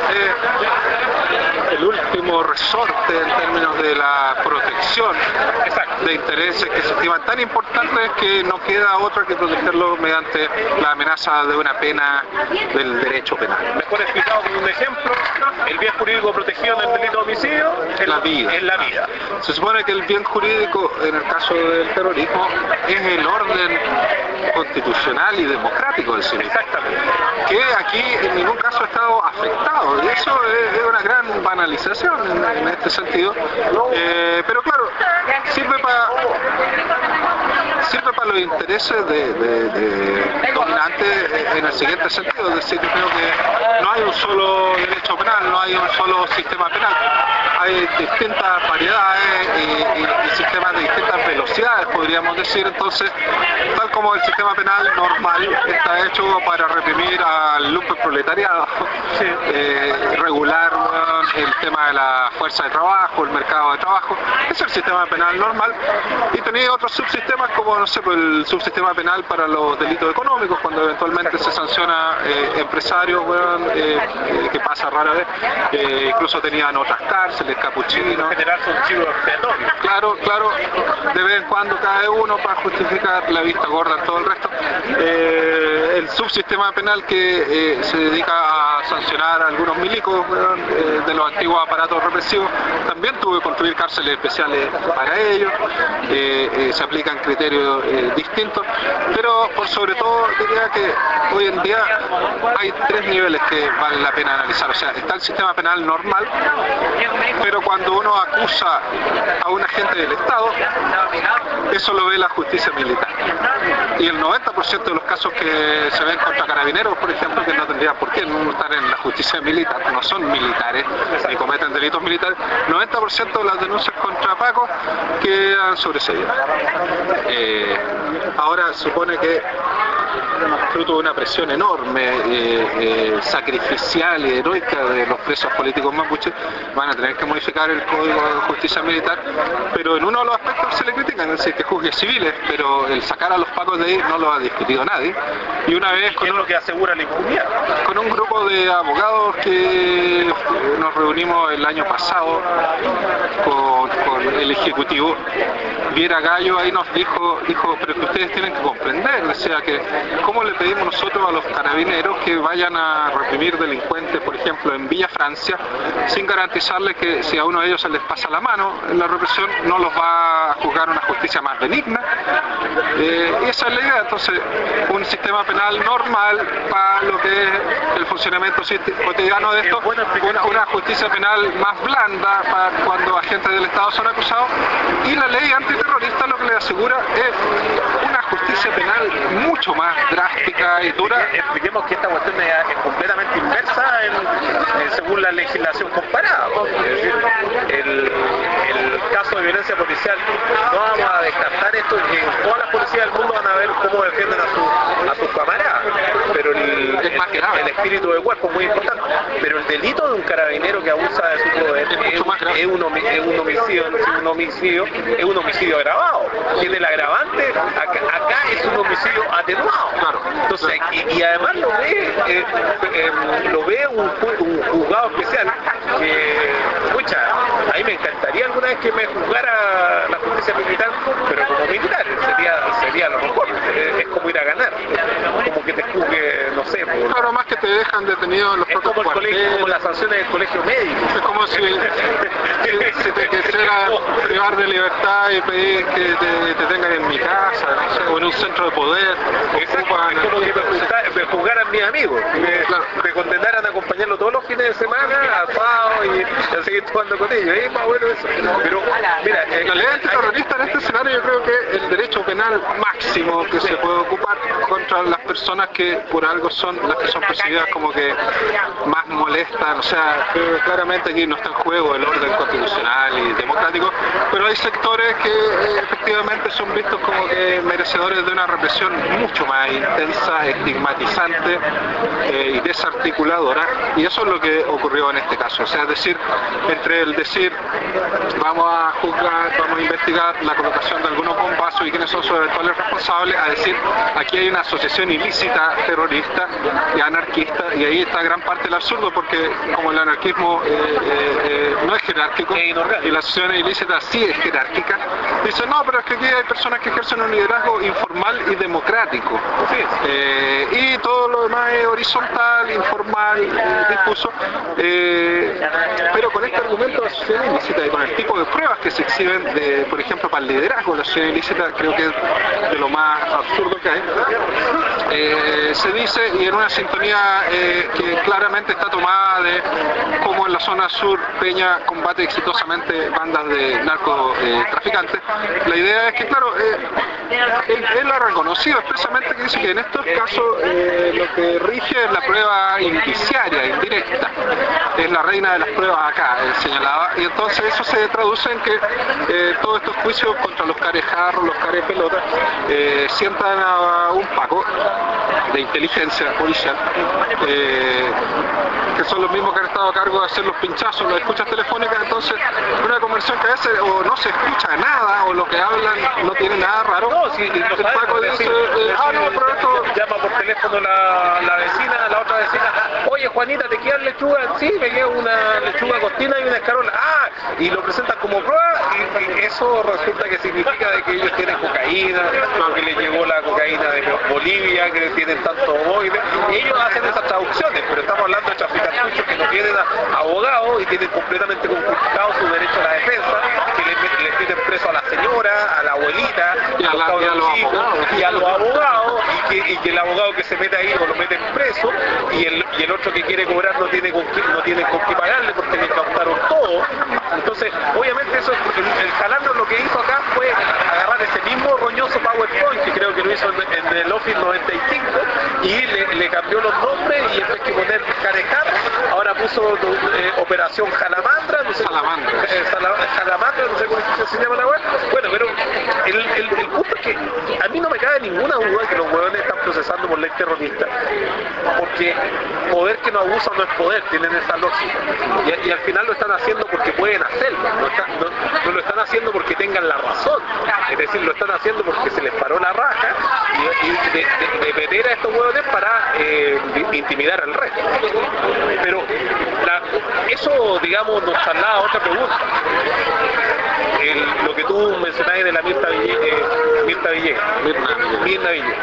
es el último resorte en términos de la protección Exacto. de intereses que se estiman tan importantes que no queda otra que protegerlo mediante la amenaza de una pena del derecho penal. Mejor explicado con un ejemplo, el bien jurídico protegido en el delito de homicidio es la vida. Es la vida. Se supone que el bien jurídico en el caso del terrorismo es el orden constitucional y democrático del civil. Exactamente. Que aquí en ningún caso ha estado afectado, y eso es, es una gran banalización en, en este sentido, eh, pero claro, sirve para sirve para los intereses de, de, de dominantes en el siguiente sentido, es decir, yo creo que no hay un solo derecho penal, no hay un solo sistema penal, hay distintas variedades y, y, y sistemas de distintas velocidades, podríamos decir. Entonces, tal como el sistema penal normal está hecho para reprimir al lumpenproletariado, sí. eh, regular uh, el tema de la fuerza de trabajo, el mercado de trabajo, es el sistema penal normal, y tenéis otros subsistemas como, no sé, el subsistema penal para los delitos económicos, cuando eventualmente se sanciona eh, empresarios, bueno, eh, eh, que pasa rara vez, eh, incluso tenían otras cárceles, capuchinos. Generar un chivo expiatorio. Claro, claro, de vez en cuando cae uno para justificar la vista gorda en todo el resto. Eh, el subsistema penal que eh, se dedica a sancionar a algunos milicos eh, de los antiguos aparatos represivos, también tuvo que construir cárceles especiales para ellos, eh, eh, se aplican criterios eh, distintos, pero por sobre todo diría que hoy en día hay tres niveles que vale la pena analizar. O sea, está el sistema penal normal, pero cuando uno acusa a un agente del Estado, eso lo ve la justicia militar. Y el noventa por ciento de los casos que se ven contra carabineros, por ejemplo, que no tendrían por qué no estar en la justicia militar, no son militares ni cometen delitos militares, noventa por ciento de las denuncias contra Paco quedan sobreseídas. Eh, ahora supone que fruto de una presión enorme, eh, eh, sacrificial y heroica de los presos políticos mapuches, van a tener que modificar el Código de Justicia Militar, pero en uno de los aspectos se le critican, es decir, que juzgue civiles, pero el sacar a los pacos de ahí no lo ha discutido nadie. Y una vez con es un, lo que asegura la impunidad. Con un grupo de abogados que nos reunimos el año pasado con, con el Ejecutivo, Viera Gallo ahí nos dijo, dijo, pero que ustedes tienen que comprender, decía que ¿cómo le pedimos nosotros a los carabineros que vayan a reprimir delincuentes, por ejemplo, en Villa Francia, sin garantizarles que si a uno de ellos se les pasa la mano en la represión, no los va a juzgar una justicia más benigna? Eh, y esa es la idea. Entonces, un sistema penal normal para lo que es el funcionamiento cotidiano de esto, una, una justicia penal más blanda para cuando agentes del Estado son acusados, y la ley antiterrorista lo que le asegura es una justicia penal mucho más drástica y dura. Expliquemos que esta cuestión es, es completamente inversa en, en, según la legislación comparada. Es decir, el, el caso de violencia policial, no vamos a descartar esto, que todas las policías del mundo van a ver cómo defienden a, su, a sus camaradas, pero el, es más grave. el, el espíritu de cuerpo, muy importante. Pero el delito de un carabinero que abusa de su poder es, es, un, es un homicidio, es un homicidio, es un homicidio agravado. Tiene el agravante, acá, acá es un homicidio atenuado. Entonces, y, y además lo ve, eh, eh, lo ve un, un juzgado especial que, escucha, a mí me encantaría alguna vez que me juzgara la justicia militar, pero como militar, sería, sería lo mejor, es, es como ir a ganar, como que te juzgue, no sé. Por... Claro, más que te dejan detenido en los es propios como, el colegio, como las sanciones del colegio médico. Es como si, si, si te quisiera privar de libertad y pedir que te, te tengan en mi casa, no sé, o en un centro de poder. Exacto, es como que me, me juzgaran mis amigos, me, claro. me condenaran a acompañarlo todos los fines de semana, asado y a seguir jugando con ellos. Es más bueno eso. Pero, mira, eh, la ley antiterrorista en este escenario yo creo que el derecho penal máximo que se puede ocupar contra las personas que por algo son las que son percibidas como que más molestan, o sea, claramente aquí no está en juego el orden constitucional y democrático, pero hay sectores que eh, efectivamente son vistos como que merecedores de una represión mucho más intensa, estigmatizante eh, y desarticuladora, y eso es lo que ocurrió en este caso. O sea, es decir, entre el decir vamos a juzgar, vamos a investigar la colocación de algunos bombazos y quiénes son sus eventuales responsables, a decir aquí hay una asociación ilícita terrorista y anarquista, y ahí está gran parte del absurdo, porque como el anarquismo eh, eh, eh, no es jerárquico y la asociación ilícita sí es jerárquica, dice no, pero es que aquí hay personas que ejercen un liderazgo informal y democrático, eh, y todo lo demás es horizontal, informal, eh, difuso, eh, pero con este argumento de asociación ilícita y con el tipo de pruebas que se exhiben, de, por ejemplo, para el liderazgo de la asociación ilícita, creo que es de lo más absurdo que hay, eh, se dice, y en una sintonía eh, que claramente está tomada de cómo en la zona sur Peña combate exitosamente bandas de narcotraficantes, eh, la idea es que, claro, eh, él, él ha reconocido expresamente que dice que en estos casos eh, lo que rige es la prueba indiciaria, indirecta, es la reina de las pruebas acá, él señalaba, y entonces eso se traduce en que eh, todos estos juicios contra los carejarros, los carepelotas, eh, sientan a un Paco de inteligencia policial, eh, que son los mismos que han estado a cargo de hacer los pinchazos, las escuchas telefónicas. Entonces una conversión que a veces o no se escucha nada o lo que hablan no tiene nada raro. No, si el Paco dice, eh, ah, no, pero esto... llama por teléfono la, la vecina, la otra vecina, oye Juanita, ¿te quedan lechuga? Sí, me queda una lechuga costina y una escarola. Ah, y lo presentan como prueba, y, y eso resulta que significa de que ellos tienen cocaína, que les llegó la cocaína de Bolivia, que tienen tanto ovoide, y ellos hacen esas traducciones, pero estamos hablando de traficantes que no tienen abogados y tienen completamente conculcado su derecho a la defensa, que les, les tienen preso a la señora, a la abuelita, y a, la, los y a los chicos, abogados, y a los abogados, y que, y que el abogado que se mete ahí o lo meten preso, y el, y el otro que quiere cobrar no tiene con qué, no tiene con qué pagarle porque le incautaron todo. Entonces, obviamente eso, el, el Jalandro lo que hizo acá fue agarrar ese mismo roñoso PowerPoint, que creo que lo hizo en, en el Office noventa y cinco, y le, le cambió los nombres, y en vez que poner Carejar, ahora puso eh, Operación Jalamandra, no sé, Salamandra. Eh, Jalamandra, no sé cómo se llama la web. Bueno, pero el, el, el punto es que a mí no me cabe ninguna duda que los huevones están procesando por ley terrorista, porque poder que no abusa no es poder, tienen esa lógica, y, y al final lo están haciendo porque pueden hacerlo, no, está, no, no lo están haciendo porque tengan la razón, es decir, lo están haciendo porque se les paró la raja y, y de, de, de meter a estos huevones para eh, intimidar al resto. Pero la, eso, digamos, nos traslada a otra pregunta. El, lo que tú mencionabas de la Mirta Villegas, eh, Mirta Villegas, Mirta Villegas.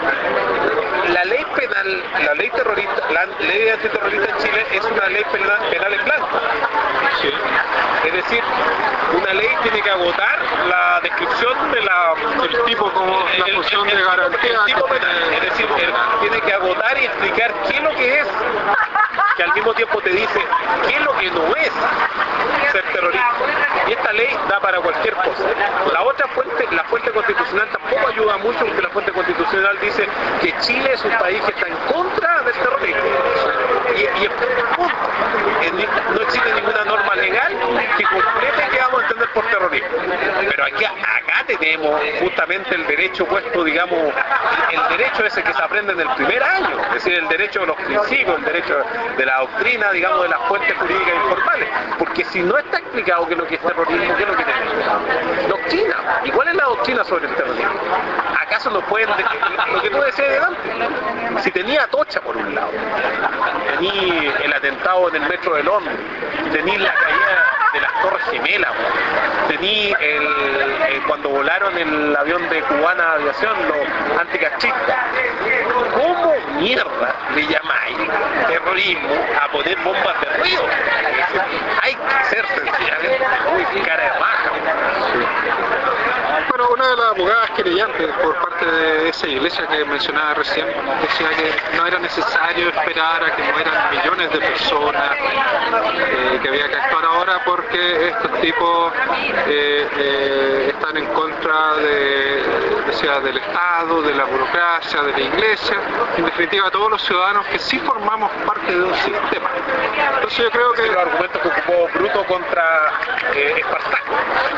La ley penal, la ley terrorista, la ley antiterrorista en Chile es una ley penal, penal en blanco. Sí. Es decir, una ley tiene que agotar la descripción de la, el tipo como la el, función el, de garantía. El tipo penal. Es decir, el, tiene que agotar y explicar qué es lo que es, que al mismo tiempo te dice qué es lo que no es ser terrorista. Y esta ley da para cualquier cosa. La otra fuente, la fuente constitucional tampoco ayuda mucho, porque la fuente constitucional dice que Chile es un país que está en contra del terrorismo. Y, y es punto. No existe ninguna norma legal que complete qué vamos a entender por terrorismo. Pero aquí, acá tenemos justamente el derecho puesto, digamos, el derecho ese que se aprende en el primer año, es decir, el derecho de los principios, el derecho de la doctrina, digamos, de las fuentes jurídicas informales, porque si no está explicado qué es lo que es terrorismo, qué es lo que tenemos. Doctrina. ¿Y cuál es la doctrina sobre el terrorismo? ¿Acaso no pueden, lo que tú decías delante, si tenía Atocha por un lado, tenía el atentado en el metro de Londres, tenía la caída de las Torres Gemelas, tenía el, el, cuando volaron el avión de Cubana Aviación, los anticastistas, ¿cómo mierda le llamáis terrorismo a poner bombas de ruido? Hay que ser sencillamente muy cara de baja. Bueno, una de las abogadas querellantes por parte de esa iglesia que mencionaba recién decía que no era necesario esperar a que mueran millones de personas, eh, que había que actuar ahora porque estos tipos eh, eh, están en contra de, decía, del Estado, de la burocracia, de la iglesia, en definitiva todos los ciudadanos que sí formamos parte de un sistema. Entonces yo creo que... Los argumentos que ocupó Bruto contra eh, Espartaco.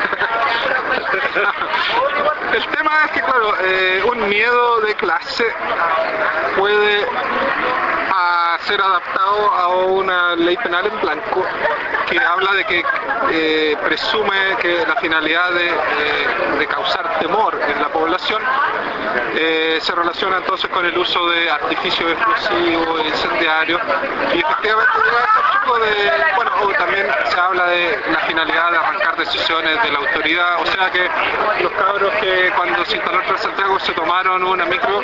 El tema es que, claro, eh, un miedo de clase puede a ser adaptado a una ley penal en blanco que habla de que eh, presume que la finalidad de, eh, de causar temor en la población eh, se relaciona entonces con el uso de artificios explosivos, incendiarios, y efectivamente un poco de, bueno, también se habla de la finalidad de arrancar decisiones de la autoridad, o sea que los cabros que cuando se instaló el Transantiago se tomaron una micro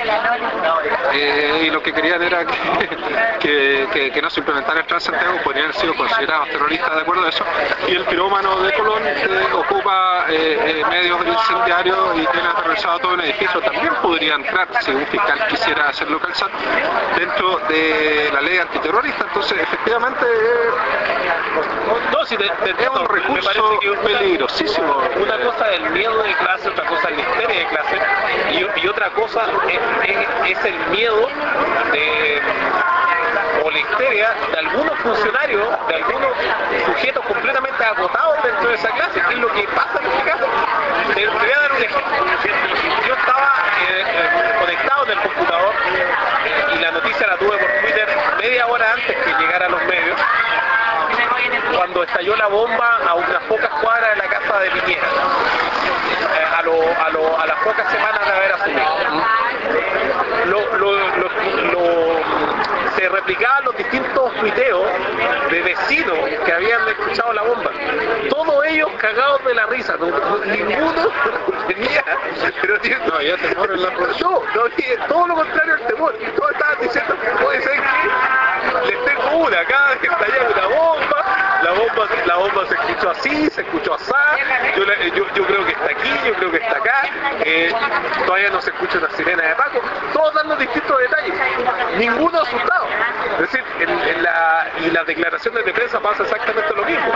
eh, y lo que querían era que, que, que, que no se implementara el Transantiago, podrían haber sido considerados terroristas de acuerdo a eso, y el pirómano de Colón eh, ocupa eh, eh, medios incendiarios y tiene aterrorizado todo un edificio, también podría entrar, si un fiscal quisiera hacerlo calzar, dentro de la ley antiterrorista. Entonces efectivamente eh, no, si te, te, es un recurso que peligrosísimo. Una cosa es el miedo de clase, otra cosa es la histeria de clase, y, y otra cosa es, es, es el miedo de, o la histeria de algunos funcionarios, de algunos sujetos completamente agotados dentro de esa clase, que es lo que pasa en este caso. Te, te voy a dar un ejemplo. Yo estaba eh, eh, conectado en el computador y la noticia la tuve por Twitter media hora antes que llegara a los medios, cuando estalló la bomba a unas pocas cuadras de la casa de Piñera, eh, a, lo, a, lo, a las pocas semanas de haber asumido. Lo, lo, lo, lo, se replicaban los distintos tuiteos de vecinos que habían escuchado la bomba, todos ellos cagados de la risa, no, no, ninguno tenía, pero, no había temor en la no, no había, todo lo contrario al temor, y todos estaban diciendo que puede ser que les tengo una, cada vez que estallaba una bomba, la bomba, la bomba se escuchó así, se escuchó así, yo, yo, yo creo que está aquí, yo creo que está acá, eh, todavía no se escucha una sirena de Paco, todos dando distintos detalles, ninguno asustado. Es decir, en, en la, y las declaraciones de prensa pasa exactamente lo mismo.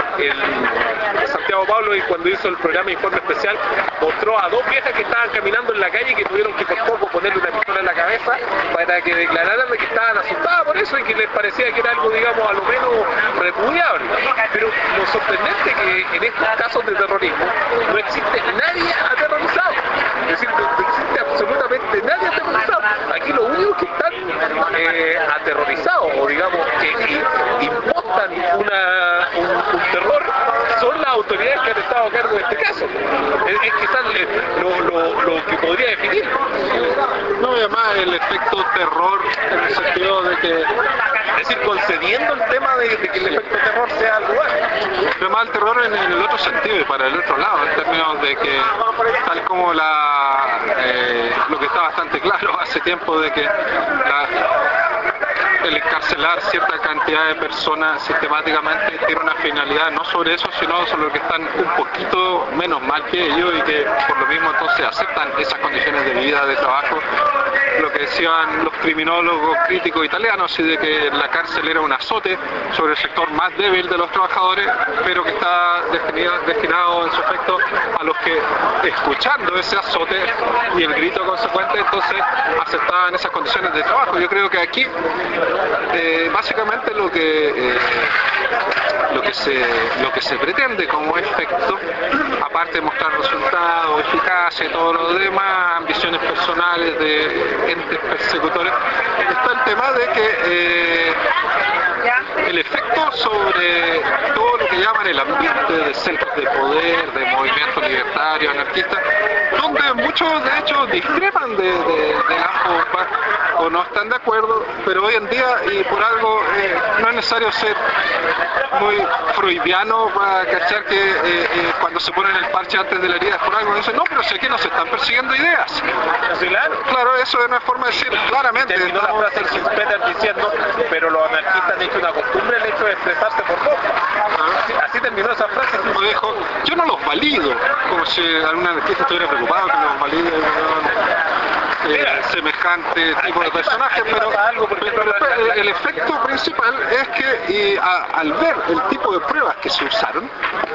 El, Santiago Pablo, y cuando hizo el programa Informe Especial, mostró a dos viejas que estaban caminando en la calle y que tuvieron que por poco ponerle una pistola en la cabeza para que declararan de que estaban asustadas por eso y que les parecía que era algo, digamos, a lo menos repudiable. Pero lo sorprendente es que en estos casos de terrorismo no existe nadie aterrorizado. Es decir, no existe absolutamente nadie aterrorizado. Aquí lo único que están eh, aterrorizados, o digamos, que, que impostan una, un, un terror, son las autoridades que han estado a cargo de este caso. Es, es quizás lo, lo, lo que podría definir. No, además el efecto terror en el sentido de que, es decir, concediendo el tema de, de que el efecto terror sea algo bueno. Pero más el terror en, en el otro sentido y para el otro lado, en términos de que, tal como la, eh, lo que está bastante claro hace tiempo, de que la, el encarcelar cierta cantidad de personas sistemáticamente tiene una finalidad no sobre eso, sino sobre los que están un poquito menos mal que ellos y que por lo mismo entonces aceptan esas condiciones de vida, de trabajo, lo que decían los criminólogos críticos italianos, y de que la cárcel era un azote sobre el sector más débil de los trabajadores, pero que está destinado, destinado en su efecto a los que, escuchando ese azote y el grito consecuente, entonces aceptaban esas condiciones de trabajo. Yo creo que aquí eh, básicamente lo que eh, lo que se lo que se pretende como efecto, aparte de mostrar resultados, eficacia y todo lo demás, ambiciones personales de entes persecutores, está el tema de que eh, el efecto sobre todo lo que llaman el ambiente de centros de poder, de movimientos libertarios, anarquistas, donde muchos de hecho discrepan de, de, de las bombas o no están de acuerdo, pero hoy en día, y por algo, eh, no es necesario ser muy freudiano para cachar que eh, eh, cuando se ponen el parche antes de la herida, por algo dicen, no, pero si aquí no se están persiguiendo ideas. Sí, claro. Claro, eso es una forma de decir claramente. Terminó la frase de Schumpeter diciendo, pero los anarquistas han hecho una costumbre el hecho de expresarse por boca. Así, así terminó esa frase. Como dijo, yo no los valido, como si algún anarquista estuviera preocupado que los valide. Eh, semejante tipo de personaje, pero, pero el efecto principal es que eh, a, al ver el tipo de pruebas que se usaron,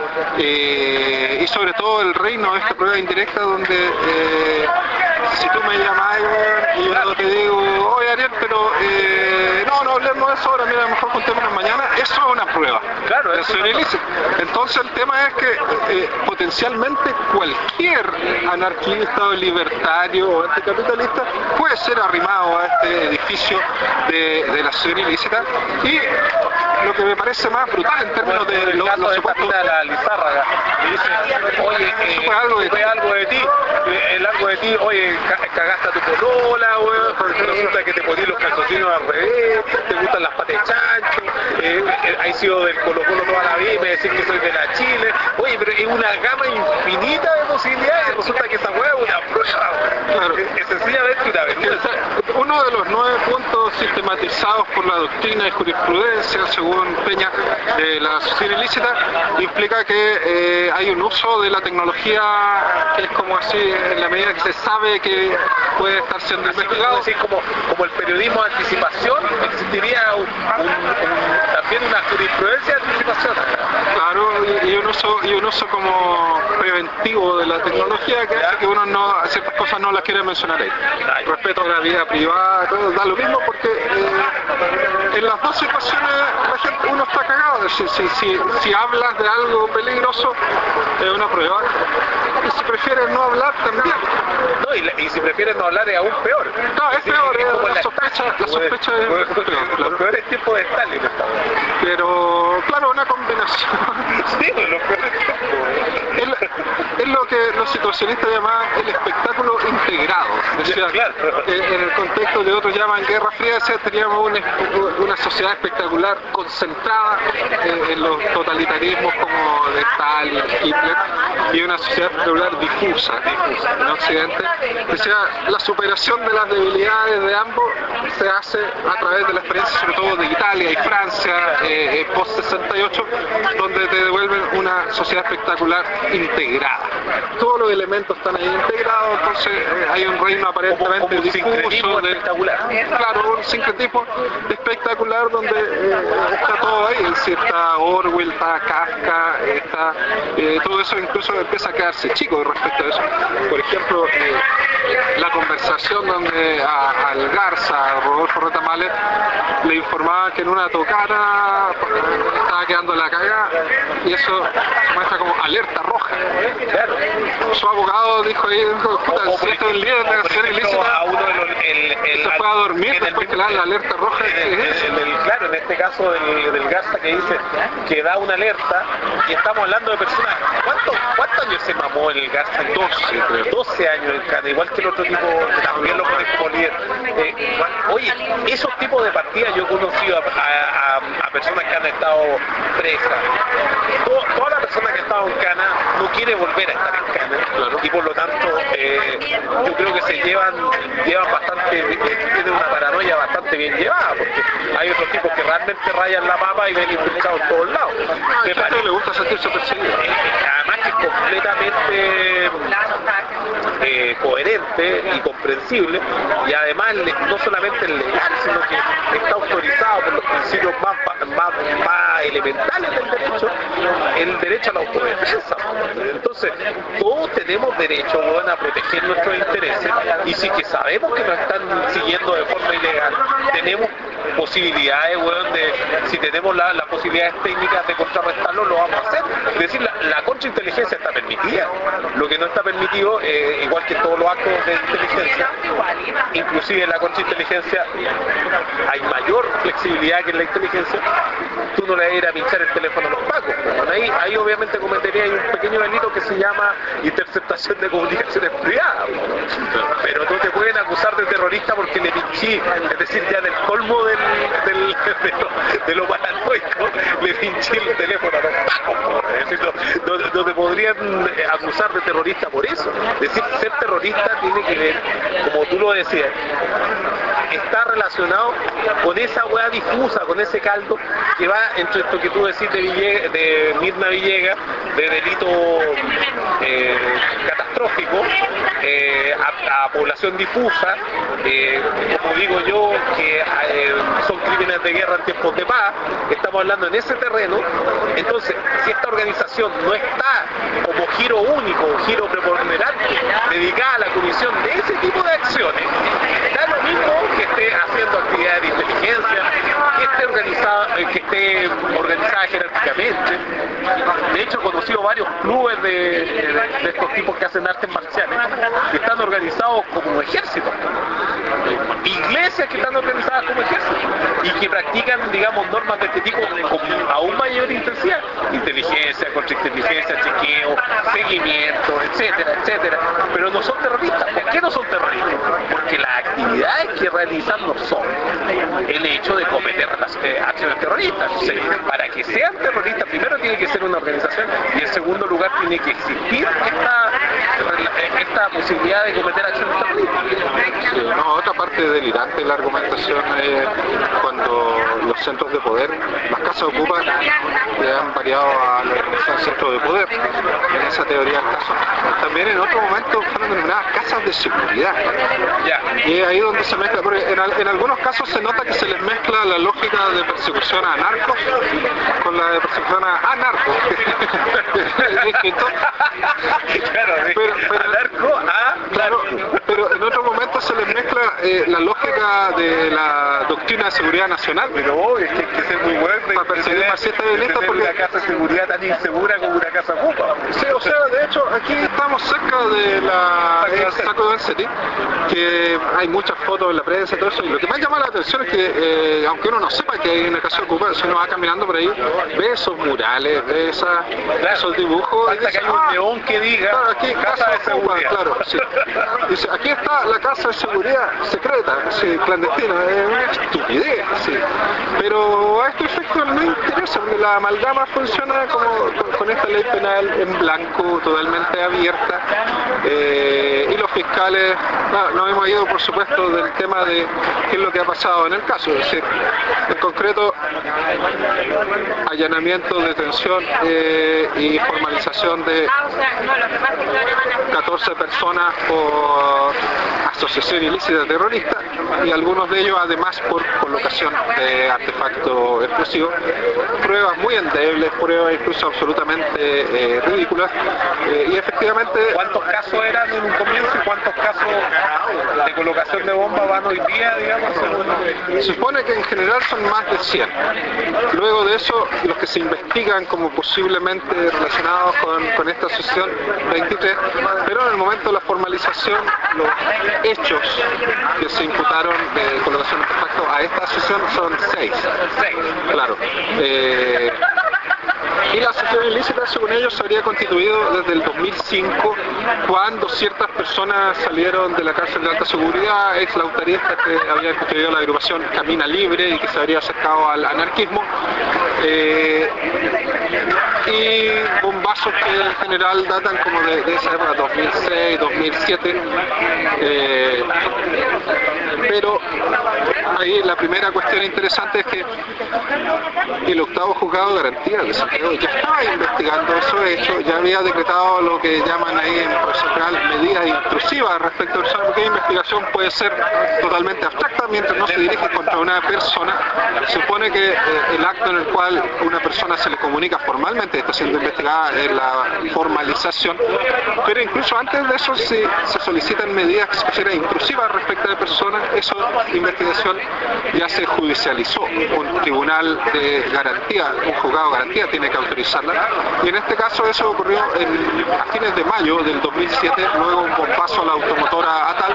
eh, y sobre todo el reino de esta prueba indirecta donde eh, si tú me llamas y yo te digo, oye Ariel, pero eh, no, no hablemos de eso ahora, mira, mejor juntémonos mañana, eso es una prueba. Claro, eso es ilícito. Entonces el tema es que eh, potencialmente cualquier anarquista o libertario o anticapitalista puede ser arrimado a este edificio de, de la asociación ilícita, y lo que me parece más brutal en términos de el los caso lo de supuestos... Patina la Lizárraga, y dice, oye, eh, supe algo de supe ti. algo de ti, eh, el algo de ti, oye, ca- cagaste a tu polola, weón, porque resulta que te ponías los calzoncillos al revés, te gustan las patas de chancho, eh, eh, has sido del Colo Colo toda la vida y me decís que soy de la Chile, oye, pero es una gama infinita de posibilidades, resulta que esa weá es una prueba, Claro. es, es sencillamente una vergüenza. Uno de los nueve puntos sistematizados por la doctrina de jurisprudencia, según Peña, de la asociación ilícita, implica que eh, hay un uso de la tecnología que es como así, en la medida que se sabe que puede estar siendo Así investigado. así como, como el periodismo de anticipación, existiría un, un, un, también una jurisprudencia de anticipación. Claro, y, y un uso y un uso como preventivo de la tecnología que hace que uno no ciertas cosas no las quiere mencionar ahí. Respeto a la vida privada, todo da lo mismo porque eh, en las dos situaciones la gente, uno está cagado. Si, si, si, si hablas de algo peligroso es una prueba, y si prefieres no hablar también. No, y, la- y si prefieres no hablar es aún peor. No, es decir, peor, que es como en la sospecha, la sospecha es Los peor, claro. peores tiempos de Stalin estamos. Pero claro, una combinación. Sí, los peores Es, la- es lo que los situacionistas llaman el espectáculo integrado. Decía, Claro. eh, en el contexto de otros llaman Guerra Fría, decía, teníamos una, una sociedad espectacular concentrada eh, en los totalitarismos como de Stalin, Hitler, y una sociedad espectacular difusa, difusa en Occidente. Decía, la superación de las debilidades de ambos se hace a través de la experiencia sobre todo de Italia y Francia eh, post sesenta y ocho, donde te devuelven una sociedad espectacular integrada. Todos los elementos están ahí integrados, entonces eh, hay un reino aparentemente como un sincretismo difuso, de, espectacular. claro, un sincretismo espectacular donde eh, está todo ahí, si está Orwell, está Kafka, está eh, todo eso incluso empieza a quedarse chico respecto a eso. Por ejemplo, eh, la conversación donde a, al Garza, a Rodolfo Retamal, le informaba que en una tocata estaba quedando la cagada, y eso se muestra como alerta roja. Claro. Su abogado dijo ahí, dijo, puta, O, o si por esto es el líder de la por acción ejemplo, ilícita, a uno de los, el, el, se fue a dormir en el después que le mismo- dan la alerta roja. en ¿Qué el- es eso? en el- claro, en este caso del, del Garza que dice que da una alerta, y estamos hablando de personas. ¿Cuántos cuántos años se mamó el Garza? doce, creo. doce años el Cana, igual que el otro tipo que también lo pone como líder. Eh, oye, esos tipos de partidas yo he conocido a, a- a- a personas que han estado presas. To- toda la persona que ha estado en Cana no quiere volver a estar en Cana, Claro. y por lo tanto eh, yo creo que se llevan, llevan bastante, eh, tienen una paranoia bastante bien llevada, porque hay otros tipos que realmente rayan la papa y ven infiltrados en todos lados. Hay Me gente que parece- le gusta sentirse perseguido. eh, además que es completamente eh, coherente y comprensible, y además le- no solamente es legal, sino que está autorizado por los principios más, ba- más, más elementales del derecho, el derecho a la autodefensa. Entonces, todos tenemos derecho, weón, a proteger nuestros intereses, y si que sabemos que nos están siguiendo de forma ilegal, tenemos posibilidades, weón, de si tenemos la, las posibilidades técnicas de contrarrestarlo, lo vamos a hacer. Es decir, la, la contrainteligencia está permitida. Lo que no está permitido, eh, igual que todos los actos de inteligencia, inclusive en la contrainteligencia hay mayor flexibilidad que en la inteligencia. Tú no le vas a ir a pinchar el teléfono a los pacos. Ahí, ahí obviamente cometería un pequeño delito que se llama interceptación de comunicaciones privadas. Pero no te pueden acusar de terrorista porque le pinché, es decir, ya del colmo del, del, de, lo, de lo paranoico, le pinché el teléfono a los pacos. Es decir, no, no, no te podrían acusar de terrorista por eso. Es decir, ser terrorista tiene que ver, como tú lo decías, está relacionado con esa hueá difusa, con ese caldo que va entre esto que tú decís de, Ville, de Mirna Villegas, de delito eh, catastrófico, eh, a, a población difusa, eh, como digo yo, que eh, son crímenes de guerra en tiempos de paz. Estamos hablando en ese terreno. Entonces, si esta organización no está como giro único, giro preponderante, dedicada a la comisión de ese tipo de acciones, da lo mismo que esté haciendo actividades de inteligencia, que esté organizada, que esté organizada jerárquicamente. De hecho, he conocido varios clubes de, de, de estos tipos que hacen artes marciales, que están organizados como ejércitos. Iglesias que están organizadas como ejércitos y que practican, digamos, normas de este tipo con aún mayor intensidad. Inteligencia, contrainteligencia, chequeo, seguimiento, etcétera, etcétera. Pero no son terroristas. ¿Por qué no son terroristas? Porque las actividades que realizan no son el hecho de cometer eh, acciones terroristas. O sea, para que sean terroristas, primero tiene que ser una organización y en segundo lugar tiene que existir esta, esta posibilidad de cometer acciones terroristas. Sí, no, otra parte delirante de la argumentación es cuando los centros de poder, las casas ocupan, le han variado a la organización centro de poder, en esa teoría del caso. También en otro momento fueron denominadas casas de seguridad. Ya. Y es ahí donde se mezcla, porque en, en algunos casos se nota que se les mezcla la lógica de persecución a narcos con la de persecución a anarcos. Claro, pero, pero, anarco a claro, pero en otro momento se les mezcla eh, la lógica de la doctrina de seguridad nacional. Pero obvio, es que hay que ser muy bueno para perseguir marxistas violentas, porque una casa de seguridad tan insegura como una casa ocupa. Sí, o sea, de hecho, aquí estamos cerca de la Saco de City, que hay muchas fotos en la prensa y todo eso, y lo que más llama la atención es que, eh, aunque uno no sepa que hay una casa ocupada, si uno va caminando por ahí, ve esos murales, ve esa, claro, esos dibujos. Hasta dice, que hay un ah, león que diga claro, aquí, casa, casa de ocupa, seguridad. Claro, sí. Dice, aquí está la casa de seguridad secreta, sí, clandestina, es una estupidez, sí. Pero a este efecto no interesa, porque la amalgama funciona como con, con esta ley penal en blanco, totalmente abierta, eh, y los fiscales, no, nos hemos ido por supuesto del tema de qué es lo que ha pasado en el caso, es decir, en concreto, allanamiento, detención eh, y formalización de catorce personas por asociación ilícita terrorista y algunos de ellos además por colocación de artefactos explosivos, pruebas muy endebles, pruebas incluso absolutamente eh, ridículas eh, y efectivamente... ¿Cuántos casos eran en un comienzo y cuántos casos de colocación de bombas van hoy día, digamos? Se supone que en general son más de cien. Luego de eso, los que se investigan como posiblemente relacionados con, con esta asociación, veintitrés, pero en el momento de la formalización, los hechos que se imputaron de colocación de artefactos a esta asociación son seis. Claro. Eh, y la asociación ilícita, según ellos, se habría constituido desde el dos mil cinco, cuando ciertas personas salieron de la cárcel de alta seguridad, ex lautaristas que habían constituido la agrupación Camina Libre y que se habría acercado al anarquismo, eh, y bombazos que en general datan como de, de esa época, dos mil seis, dos mil siete, eh, pero ahí la primera cuestión interesante es que el octavo juzgado de garantía de Santiago ya estaba investigando esos hechos, ya había decretado lo que llaman ahí en el proceso penal medidas intrusivas respecto a personas, porque la investigación puede ser totalmente abstracta mientras no se dirige contra una persona. Se supone que eh, el acto en el cual una persona se le comunica formalmente está siendo investigada es la formalización, pero incluso antes de eso si se solicitan medidas que se consideran intrusivas respecto a la persona, eso investigación ya se judicializó. Un tribunal de garantía, un juzgado de garantía tiene que autorizarla, y en este caso eso ocurrió en, a fines de mayo del dos mil siete, luego un bombazo a la automotora Atal.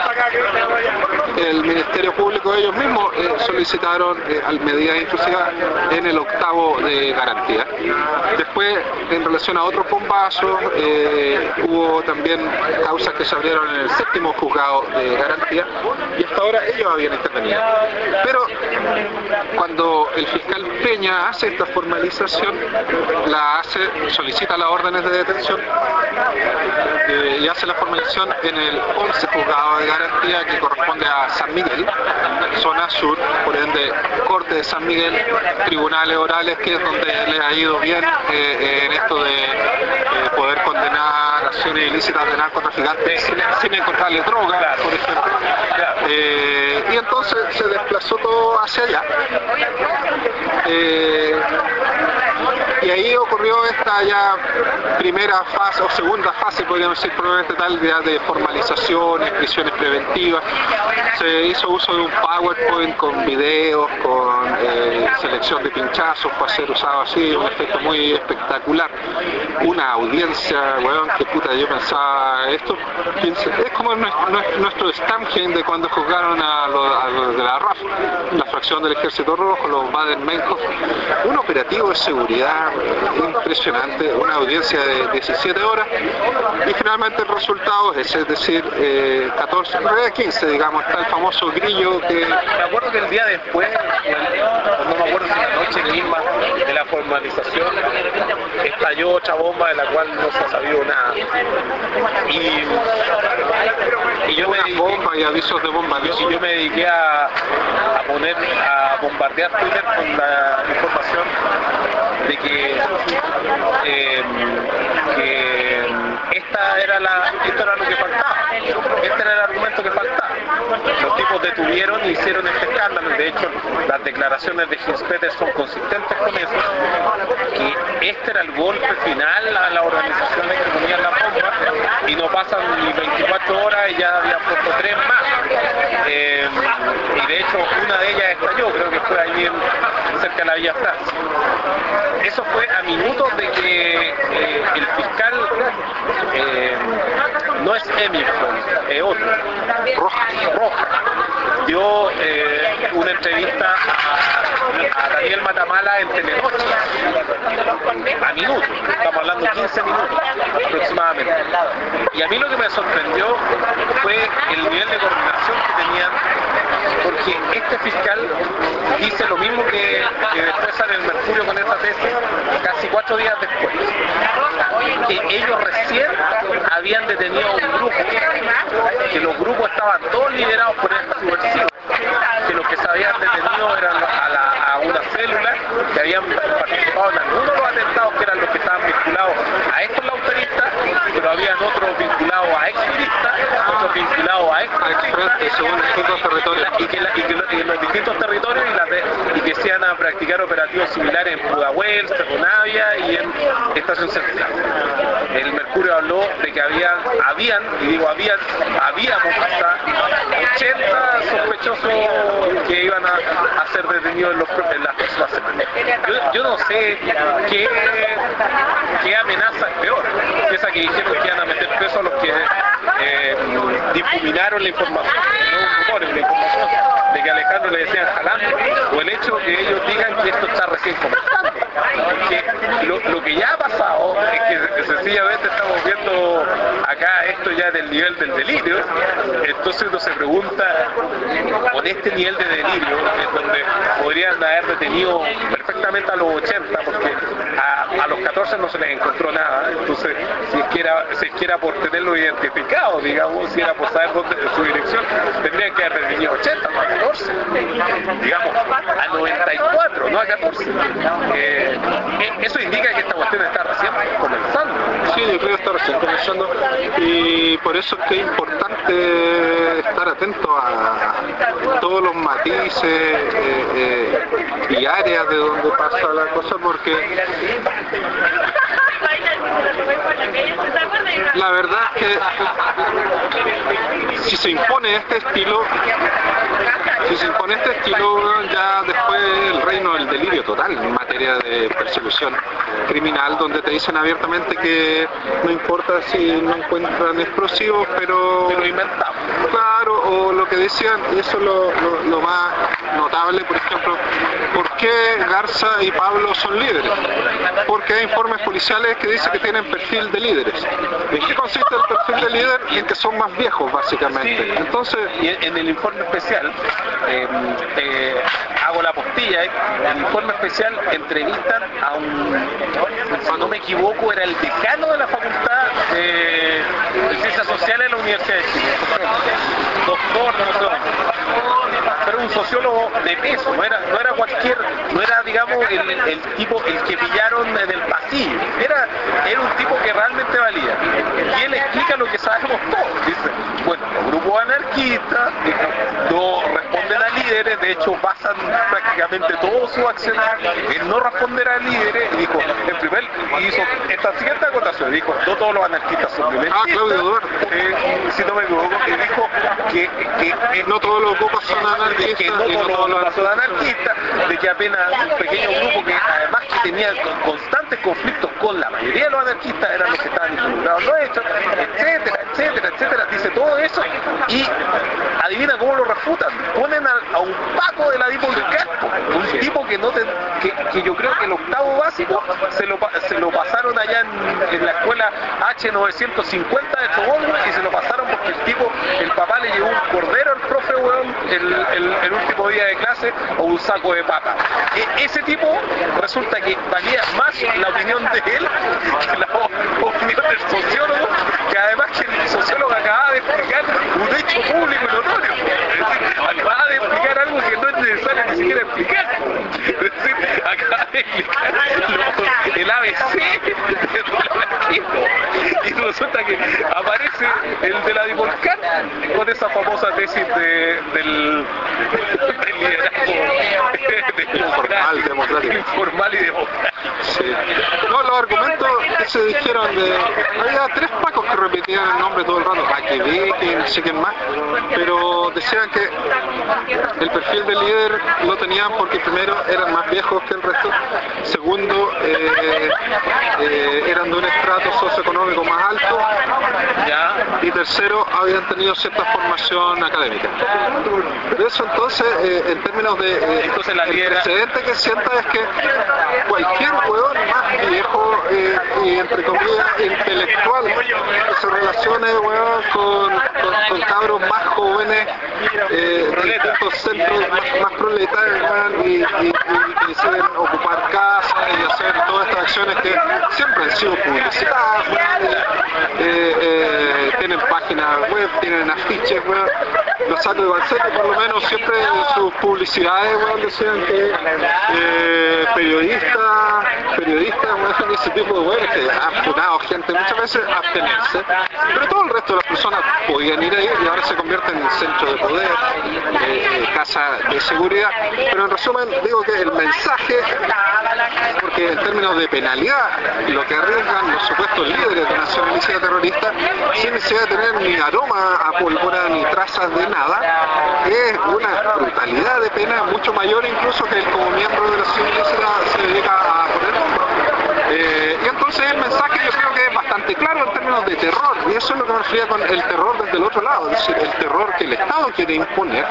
El Ministerio Público, ellos mismos eh, solicitaron eh, medidas intrusivas en el octavo de garantía. Después, en relación a otros bombazos, eh, hubo también causas que se abrieron en el séptimo juzgado de garantía, y hasta ahora ellos habían intervenido. Pero cuando el fiscal Peña hace esta formalización, la hace, solicita las órdenes de detención eh, y hace la formalización en el once juzgado de garantía, que corresponde a San Miguel, zona sur, por ende Corte de San Miguel, tribunales orales, que es donde les ha ido bien eh, en esto de eh, poder condenar acciones ilícitas de narcotraficantes sin, sin encontrarles droga, por ejemplo. Eh, y entonces se desplazó todo hacia allá. Eh, y ahí ocurrió esta ya primera fase, o segunda fase, podríamos decir, probablemente tal, ya de formalizaciones, prisiones preventivas. Se hizo uso de un PowerPoint con videos, con eh, selección de pinchazos para ser usado así, un efecto muy espectacular. Una audiencia, weón, que puta, yo pensaba, esto es como nuestro Stammheim de cuando juzgaron a los, a los de la R A F, la fracción del Ejército Rojo, los Baden-Meinhof, un operativo de seguridad impresionante, una audiencia de diecisiete horas, y finalmente el resultado es, es decir, eh, catorce, quince, digamos, está el famoso grillo que... Me acuerdo que el día después, no me acuerdo si la noche misma de la formalización, estalló otra bomba de la cual no se ha sabido nada. Y, y yo me dediqué, bomba y avisos de bomba, y yo me dediqué a, a poner, a bombardear Twitter con la información de que, eh, que esta era la, esto era lo que faltaba, este era el argumento que faltaba. Los tipos detuvieron y hicieron este escándalo, de hecho las declaraciones de Hinspeter son consistentes con eso, que este era el golpe final a la organización que ponían la bomba, y no pasan ni veinticuatro horas y ya había puesto tres más. Eh, y de hecho una de ellas estalló, creo que fue allí en, cerca de la Villa Francia. Eso fue a minutos de que eh, el fiscal eh, no es Emilson, es otro, Roja, Roja dio eh, una entrevista a, a Daniel Matamala en Telenoche, a minutos, estamos hablando de quince minutos aproximadamente. Y a mí lo que me sorprendió fue el nivel de coordinación que tenían, porque este fiscal dice lo mismo que, que después sale el Mercurio con esta tesis casi cuatro días después, que ellos recién habían detenido a un grupo, que los grupos estaban todos liderados por estos subversivos, que los que se habían detenido eran a, la, a una célula que habían participado en algunos de los atentados, que eran los que estaban vinculados a estos lauteristas, pero habían otros vinculados a extremistas, otros vinculados a extremistas, según distintos territorios, y que, la, y que, lo, y los distintos territorios y, la de, y que se iban a practicar operativos similares en Pudahuel, Cerro Navia y en Estación Central. El Mercurio habló de que habían, habían, y digo habían, habíamos hasta ochenta sospechosos que iban a, a ser detenidos en, los, en las próximas semanas. Yo, yo no sé qué, qué amenaza es peor, esa que dijeron que iban a meter preso a los que eh, difuminaron la información, no rumores, la información de que a Alejandro le decían jalando, o el hecho de que ellos digan que esto está recién comenzando. Que lo, lo que ya ha pasado es que sencillamente estamos viendo acá esto ya del nivel del delirio, entonces uno se pregunta, con este nivel de delirio, en donde podrían haber detenido perfectamente a los ochenta, porque a, a los catorce no se les encontró nada, entonces si es que era, si es que era por tenerlo identificado, digamos, si era por saber dónde, su dirección, tendrían que haber detenido ochenta, no a catorce, digamos, a noventa y cuatro, no a catorce. Eh, eso indica que esta cuestión está recién comenzando. Sí, yo creo que está recién comenzando, y por eso es que es importante estar atento a todos los matices eh, eh, y áreas de donde pasa la cosa, porque la verdad es que si se impone este estilo, Y con este estilo ya después el reino del delirio total en materia de persecución criminal, donde te dicen abiertamente que no importa si no encuentran explosivos, pero... Pero inventamos. Claro, o lo que decían, y eso es lo, lo, lo más notable, por ejemplo, ¿por qué Garza y Pablo son líderes? Porque hay informes policiales que dicen que tienen perfil de líderes. ¿En qué consiste el perfil de líder? En que son más viejos, básicamente. Sí. Entonces, y en el informe especial, eh, eh, hago la postilla, eh, en el informe especial entrevistan a un, si no me equivoco, era el decano de la Facultad de, de Ciencias Sociales de la Universidad de Chile, doctor, no sé, pero un sociólogo de peso, no era, no era cualquier, no era, digamos, el, el tipo, el que pillaron en el pasillo, era, era un tipo que realmente valía. Y él explica lo que sabemos todos, dice, bueno, los grupos anarquistas no responden a líderes, de hecho basan prácticamente todo su accionar en no responder a líderes, y dijo, en primer, hizo esta siguiente acotación, dijo, no todos los anarquistas son violentistas, ah, Claudio Duarte, eh, si no me equivoco, y dijo que, que, que no todos los grupos son anarquistas, que no todos los grupos son anarquistas, de que apenas un pequeño grupo que además que tenía constantes conflictos con la mayoría de los anarquistas eran los que estaban involucrados en los hechos, etcétera, etcétera, etcétera, dice todo eso y adivina cómo lo refutan, ponen a, a un Paco de la Dipolcat, un tipo que no te, que, que yo creo que el octavo básico se lo, se lo pasaron allá en, en la escuela H novecientos cincuenta de Tobón y se lo pasaron porque el tipo, el papá le llevó un cordero al profe, weón, el, el, el último día de clase o un saco de papa. E, ese tipo resulta que valía más la opinión de él que la opinión del sociólogo, que además que el sociólogo acababa de explicar un hecho público y notorio. Acababa de explicar algo que no es necesario ni siquiera explicar. Es decir, acaba de explicar lo, el A B C del anarquismo. Y resulta que aparece el de la Dipolcat con esa famosa tesis de, del, del liderazgo informal, democrático. Informal y democrático. Sí. No, los argumentos que se dijeron de... Había tres pacos que repetían el nombre todo el rato, a que ve, que no sé quién más, pero decían que el perfil del líder lo tenían porque primero eran más viejos que el resto, segundo eh, eh, eran de un estrato socioeconómico más alto, ¿ya? Y tercero habían tenido cierta formación académica. De eso entonces, eh, en términos de... Eh, entonces la el lidera... precedente que sienta es que cualquier huevón más viejo eh, y entre comillas intelectual que se relacione huevón con, con, con cabros más jóvenes eh, de distintos centros más, más proletarios huevón, y, y, y, y deciden ocupar casas y hacer todas estas acciones que siempre han sido publicitadas, huevón, eh, eh, tienen páginas web, tienen afiches, huevón. Los sacos de Balsete por lo menos siempre en sus publicidades huevón, decían que eh, periodistas, periodistas, bueno, ese tipo de huevos que han funado gente muchas veces abstenerse, pero todo el resto de las personas podían ir ahí y ahora se convierten en centro de poder, eh, casa de seguridad, pero en resumen digo que el mensaje, porque en términos de penalidad, lo que arriesgan los supuestos líderes de una acción ilícita terrorista, sin necesidad de tener ni aroma a pólvora ni trazas de nada, es una brutalidad de pena mucho mayor incluso que el como miembro de la acción ilícita se dedica a poner bomba. Eh, y entonces el mensaje yo creo que es bastante claro en términos de terror, y eso es lo que me refería con el terror desde el otro lado, es decir, el terror que el Estado quiere imponer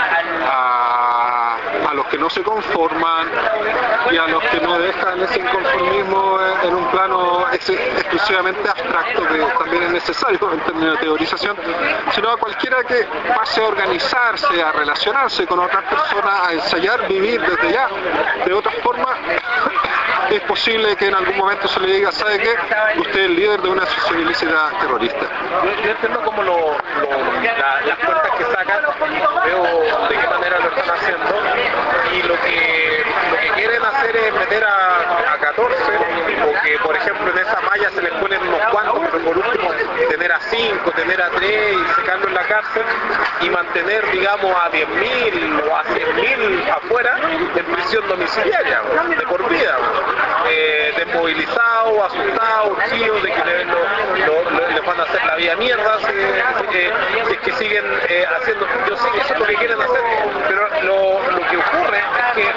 a, a los que no se conforman y a los que no dejan ese inconformismo en un plano ex exclusivamente abstracto, que también es necesario en términos de teorización, sino a cualquiera que pase a organizarse, a relacionarse con otras personas, a ensayar vivir desde ya de otra forma. Es posible que en algún momento se le diga, ¿sabe qué? Usted es el líder de una asociación ilícita terrorista. Yo, yo entiendo como lo, lo, la, las cuentas que sacan, veo de qué manera lo están haciendo, y lo que, lo que quieren hacer es meter a, a catorce, o que por ejemplo en esa malla se les ponen unos cuantos pero por último tener a cinco, tener a tres y secarlo en la cárcel y mantener, digamos, a diez mil o a cien mil afuera en prisión domiciliaria, de por vida, eh, desmovilizados, asustados, urgidos de que le, lo, lo, lo, les van a hacer la vida mierda si, eh, si es que siguen eh, haciendo, yo sé que eso es lo que quieren hacer, pero lo, lo que ocurre es que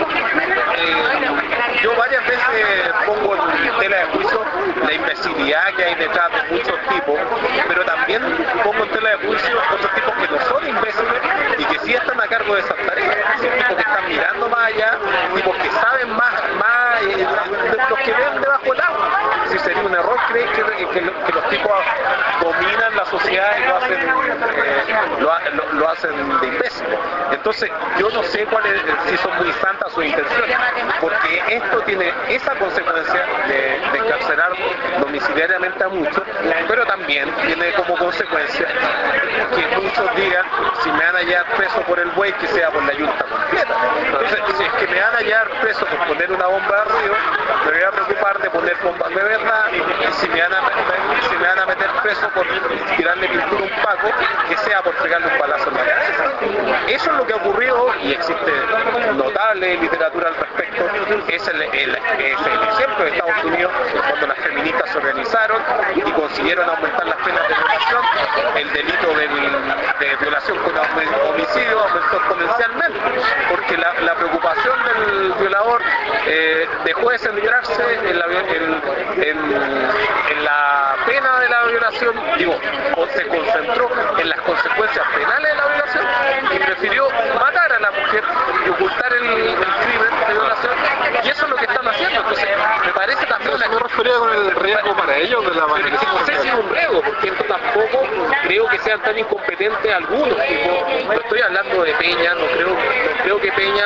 eh, yo varias veces pongo en tela de juicio la imbecilidad que hay detrás de muchos tipos, pero también pongo en tela de juicio otros tipos que no son imbéciles y que sí están a cargo de esas tareas, tipos que están mirando más allá, tipos que saben más, más eh, de los que ven debajo del agua. Si sería un error creer que, que, que los tipos dominan la sociedad y lo hacen, eh, lo, lo, lo hacen de imbéciles. Entonces yo no sé cuál es, si son muy santas sus intenciones, porque esto tiene esa consecuencia de, de encarcelar domiciliariamente a muchos, pero también tiene como consecuencia que muchos digan, si me van a hallar preso por el buey, que sea por la yunta completa. Entonces, si es que me van a hallar preso por poner una bomba de ruido, me voy a preocupar de poner bombas de verdad, y si me van a, si me van a meter preso por tirarle pintura a un paco, que sea por pegarle un balazo en la cabeza. Eso es lo que ha ocurrido y existe notable literatura al respecto. Es el, el, es el ejemplo de Estados Unidos cuando las feministas se organizaron y consiguieron aumentar las penas de violación. El delito del, de violación con homicidio aumentó exponencialmente porque la, la preocupación del violador eh, dejó de centrarse en la, en, en, en la pena de la violación, digo, o se concentró en las consecuencias penales de la violación y prefirió matar a la mujer y ocultar el, el crimen de violación, y eso es lo que están haciendo. Entonces me parece también una... me refería con el riesgo para ellos de la manera. No sé si es un riesgo, porque esto tampoco creo que sean tan incompetentes algunos, tipo, no estoy hablando de Peña, no creo, no creo que Peña,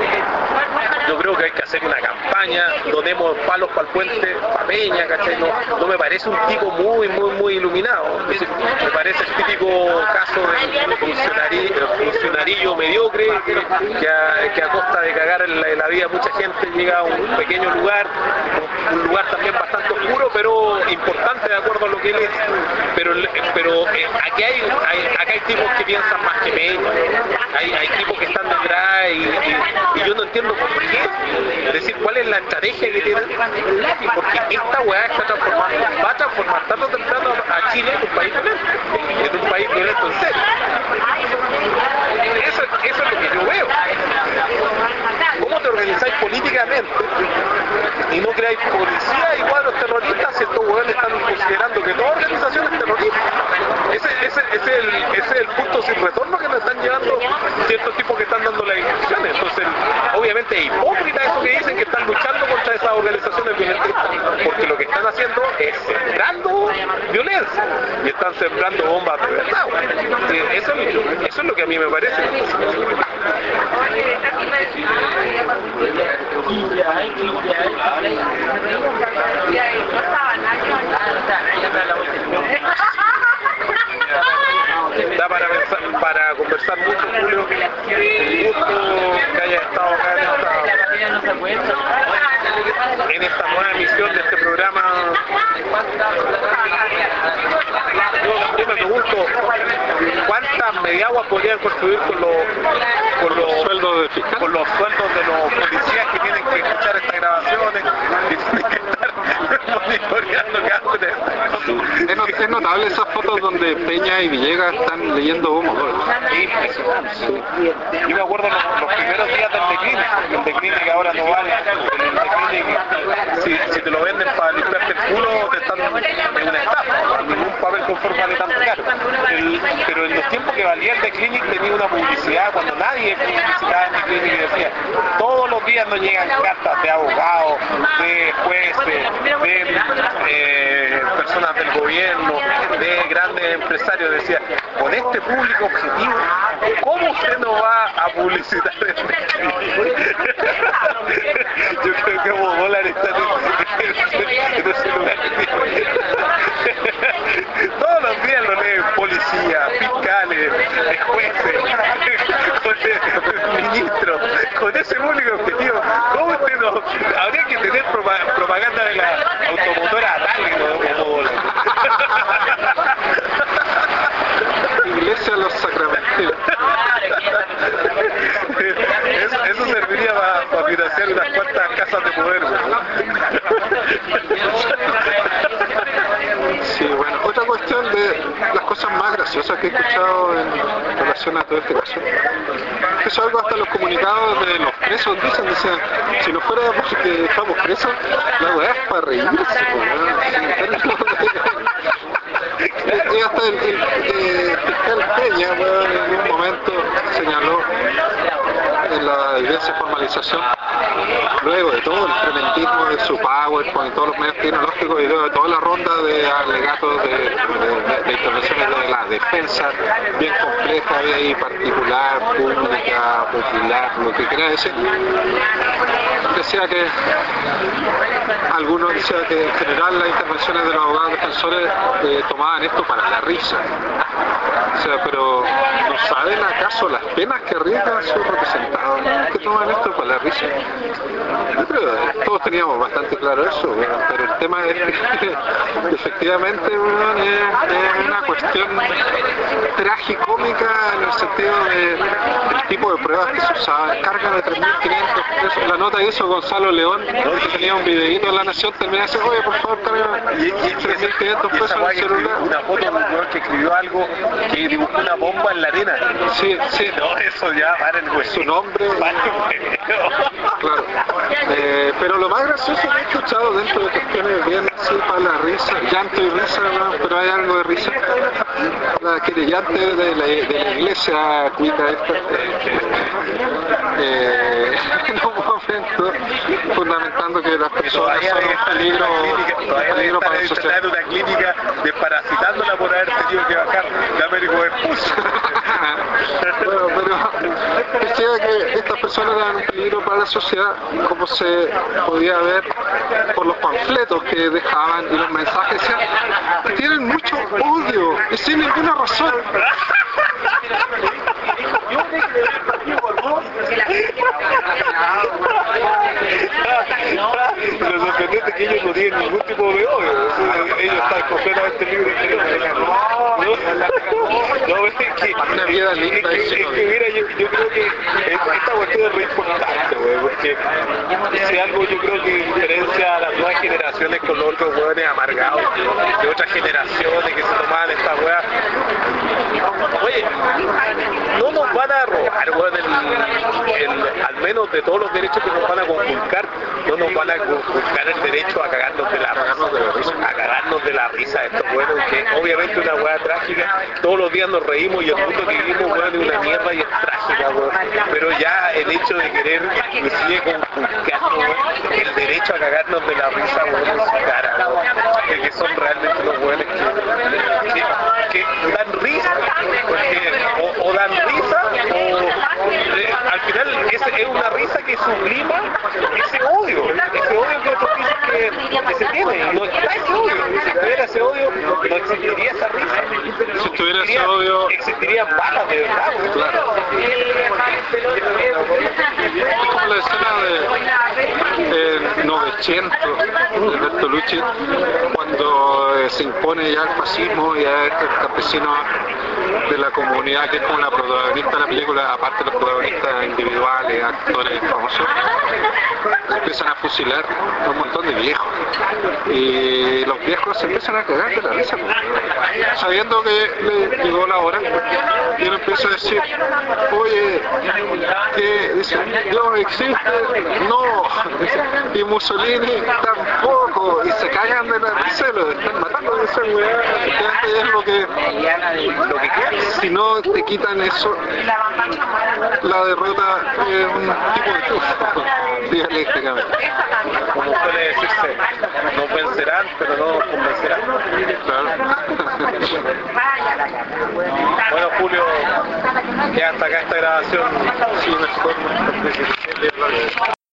yo creo que hay que hacer una campaña, donemos palos para el puente, para Peña, ¿cachai? No, no me parece un tipo muy, muy, muy iluminado, es decir, me parece el típico caso de funcionario, funcionarillo mediocre que, que, a, que a costa de cagar en la, en la vida mucha gente llega a un pequeño lugar, un lugar también bastante oscuro, pero importante de acuerdo a lo que él es, pero, pero eh, aquí hay, hay, acá hay tipos que piensan más que Peña, hay, hay tipos que están detrás y, y, y yo no entiendo por qué, es decir, cuál es la estrategia que tienen, porque esta weá está transformando, va a transformar tarde o temprano a Chile en un país violento, en un país violento en serio. Eso, eso es lo que yo veo. ¿Cómo te organizáis políticamente y no creáis policía y cuadros terroristas si estos hueones están considerando que toda organización es terrorista? Ese, ese, ese, es el, ese es el punto sin retorno que nos están llevando ciertos tipos que están dando las instrucciones. Entonces, obviamente es hipócrita eso que dicen que están luchando contra esas organizaciones violentistas, porque lo que están haciendo es sembrando violencia y están sembrando bombas de verdad. Eso, eso es lo que a mí me parece. Da para, pensar, para conversar mucho, Julio. Un gusto que haya estado acá en esta, en esta nueva emisión de este programa. Yo, yo me pregunto cuántas mediaguas podrían construir con los, con los sueldos de fiscal, con los sueldos de los policías que tienen que escuchar estas grabaciones y tienen que estar monitoreando cada una de estas cosas. Es notable esas fotos donde Peña y Villegas están leyendo humo. Sí, impresionante. Yo me acuerdo los, los primeros días del decline, el decline que ahora no vale, el decline que si, si te lo venden para limpiarte el culo te están en una estafa, ningún papel confort vale tanto caro. El, pero en los tiempos que valía el decline tenía una publicidad cuando nadie publicitaba en decline que decía, todos los días nos llegan cartas de abogados, de jueces, de eh, personas del gobierno, de grandes empresarios, decía, con este público objetivo, ¿cómo usted no va a publicitar el decline? Yo creo que como dólares están en ese lugar. Todos los días lo leen policía, fiscales, jueces, ministros, con ese público objetivo. ¿Cómo usted no? Habría que tener propaganda de la automotora Atali, ¿no? Como casas de poder. Sí, bueno, otra cuestión de las cosas más graciosas que he escuchado en relación a todo este caso, que es algo hasta los comunicados de los presos dicen, dicen, si no fuera porque estamos presos, la weá es para reírse, y hasta el, el, el fiscal Peña, bueno, en un momento señaló en la evidencia de formalización, luego de todo el tremendismo de su PowerPoint y todos los medios tecnológicos y luego de toda la ronda de alegatos de, de, de, de intervenciones de la defensa bien compleja y particular, pública, popular, lo que quiera decir, decía que algunos decían que en general las intervenciones de los abogados defensores eh, tomaban esto para la risa. O sea, pero ¿no saben acaso las penas que arriesgan sus representados que toman esto para la risa? Yo creo que todos teníamos bastante claro eso, bueno, pero el tema es que efectivamente bueno, es, es una cuestión tragicómica en el sentido de, del tipo de pruebas que se usaban. Carga de tres mil quinientos pesos. La nota hizo Gonzalo León, que tenía un videíto en La Nación, termina así, oye, por favor, carga tres mil quinientos pesos en el celular. Una foto de un weón que escribió algo que dibujó una bomba en la arena. Sí, sí. No, eso ya, para el güey. Su nombre. Claro. Eh, pero lo más gracioso que he escuchado dentro de cuestiones bien así para la risa, llanto y risa, ¿no? Pero hay algo de risa. La querellante de la, de la iglesia cuita esta, eh, en un momento fundamentando que las personas son un peligro, un peligro para la sociedad. En una clínica desparasitándola por haber tenido que bajar de Américo de Puso. Bueno, pero decía que estas personas eran un peligro para la sociedad, como se podía ver por los panfletos que dejaban y los mensajes decían que tienen mucho odio y sin ninguna razón. Lo sorprendente es que ellos no tienen ningún tipo de odio, ellos están completamente libres de no, no, es que una vida linda. Es que, es que mira, yo, yo creo que esta cuestión es re importante, güey, porque si algo yo creo que diferencia a las nuevas generaciones con los otros hueones amargados de otras generaciones que se tomaban esta hueá. Oye, no nos van a robar, weón, el, el, al menos de todos los derechos que nos van a conculcar, no nos van a conculcar el derecho a cagarnos de la risa, a cagarnos de la risa de estos weones, que obviamente es una weá trágica, todos los días nos reímos y el mundo que vivimos, weón, es una mierda y es trágica, weón, pero ya el hecho de querer inclusive conculcarnos, weón, el derecho a cagarnos de la risa, weón, en su cara, weón, que son realmente los weones que, que, que dan risa, porque o, o dan risa o eh, al final es, es una risa que sublima ese odio, ese odio que otros dicen que, que se tiene, no está ese odio, si tuviera ese odio no existiría esa risa, si tuviera ese odio existirían balas de verdad, ¿no? Claro. Es como la escena de eh, novecientos de Bertolucci cuando eh, se impone ya el fascismo y a estos campesinos de la comunidad, que es como la protagonista de la película, aparte de los protagonistas individuales, actores famosos, empiezan a fusilar a un montón de viejos y los viejos se empiezan a cagar de la risa sabiendo que le llegó la hora y uno empieza a decir, oye, que dice, Dios existe, no, y Mussolini tampoco, y se cagan de la risa y lo están matando de esa weá. Es lo que, lo que quieres. Si no te quitan eso, la derrota es un tipo de triunfo, dialécticamente. Como suele decirse, nos vencerán, pero no nos convencerán. Claro. Bueno, Julio, ya hasta acá esta grabación. Sí, mejor.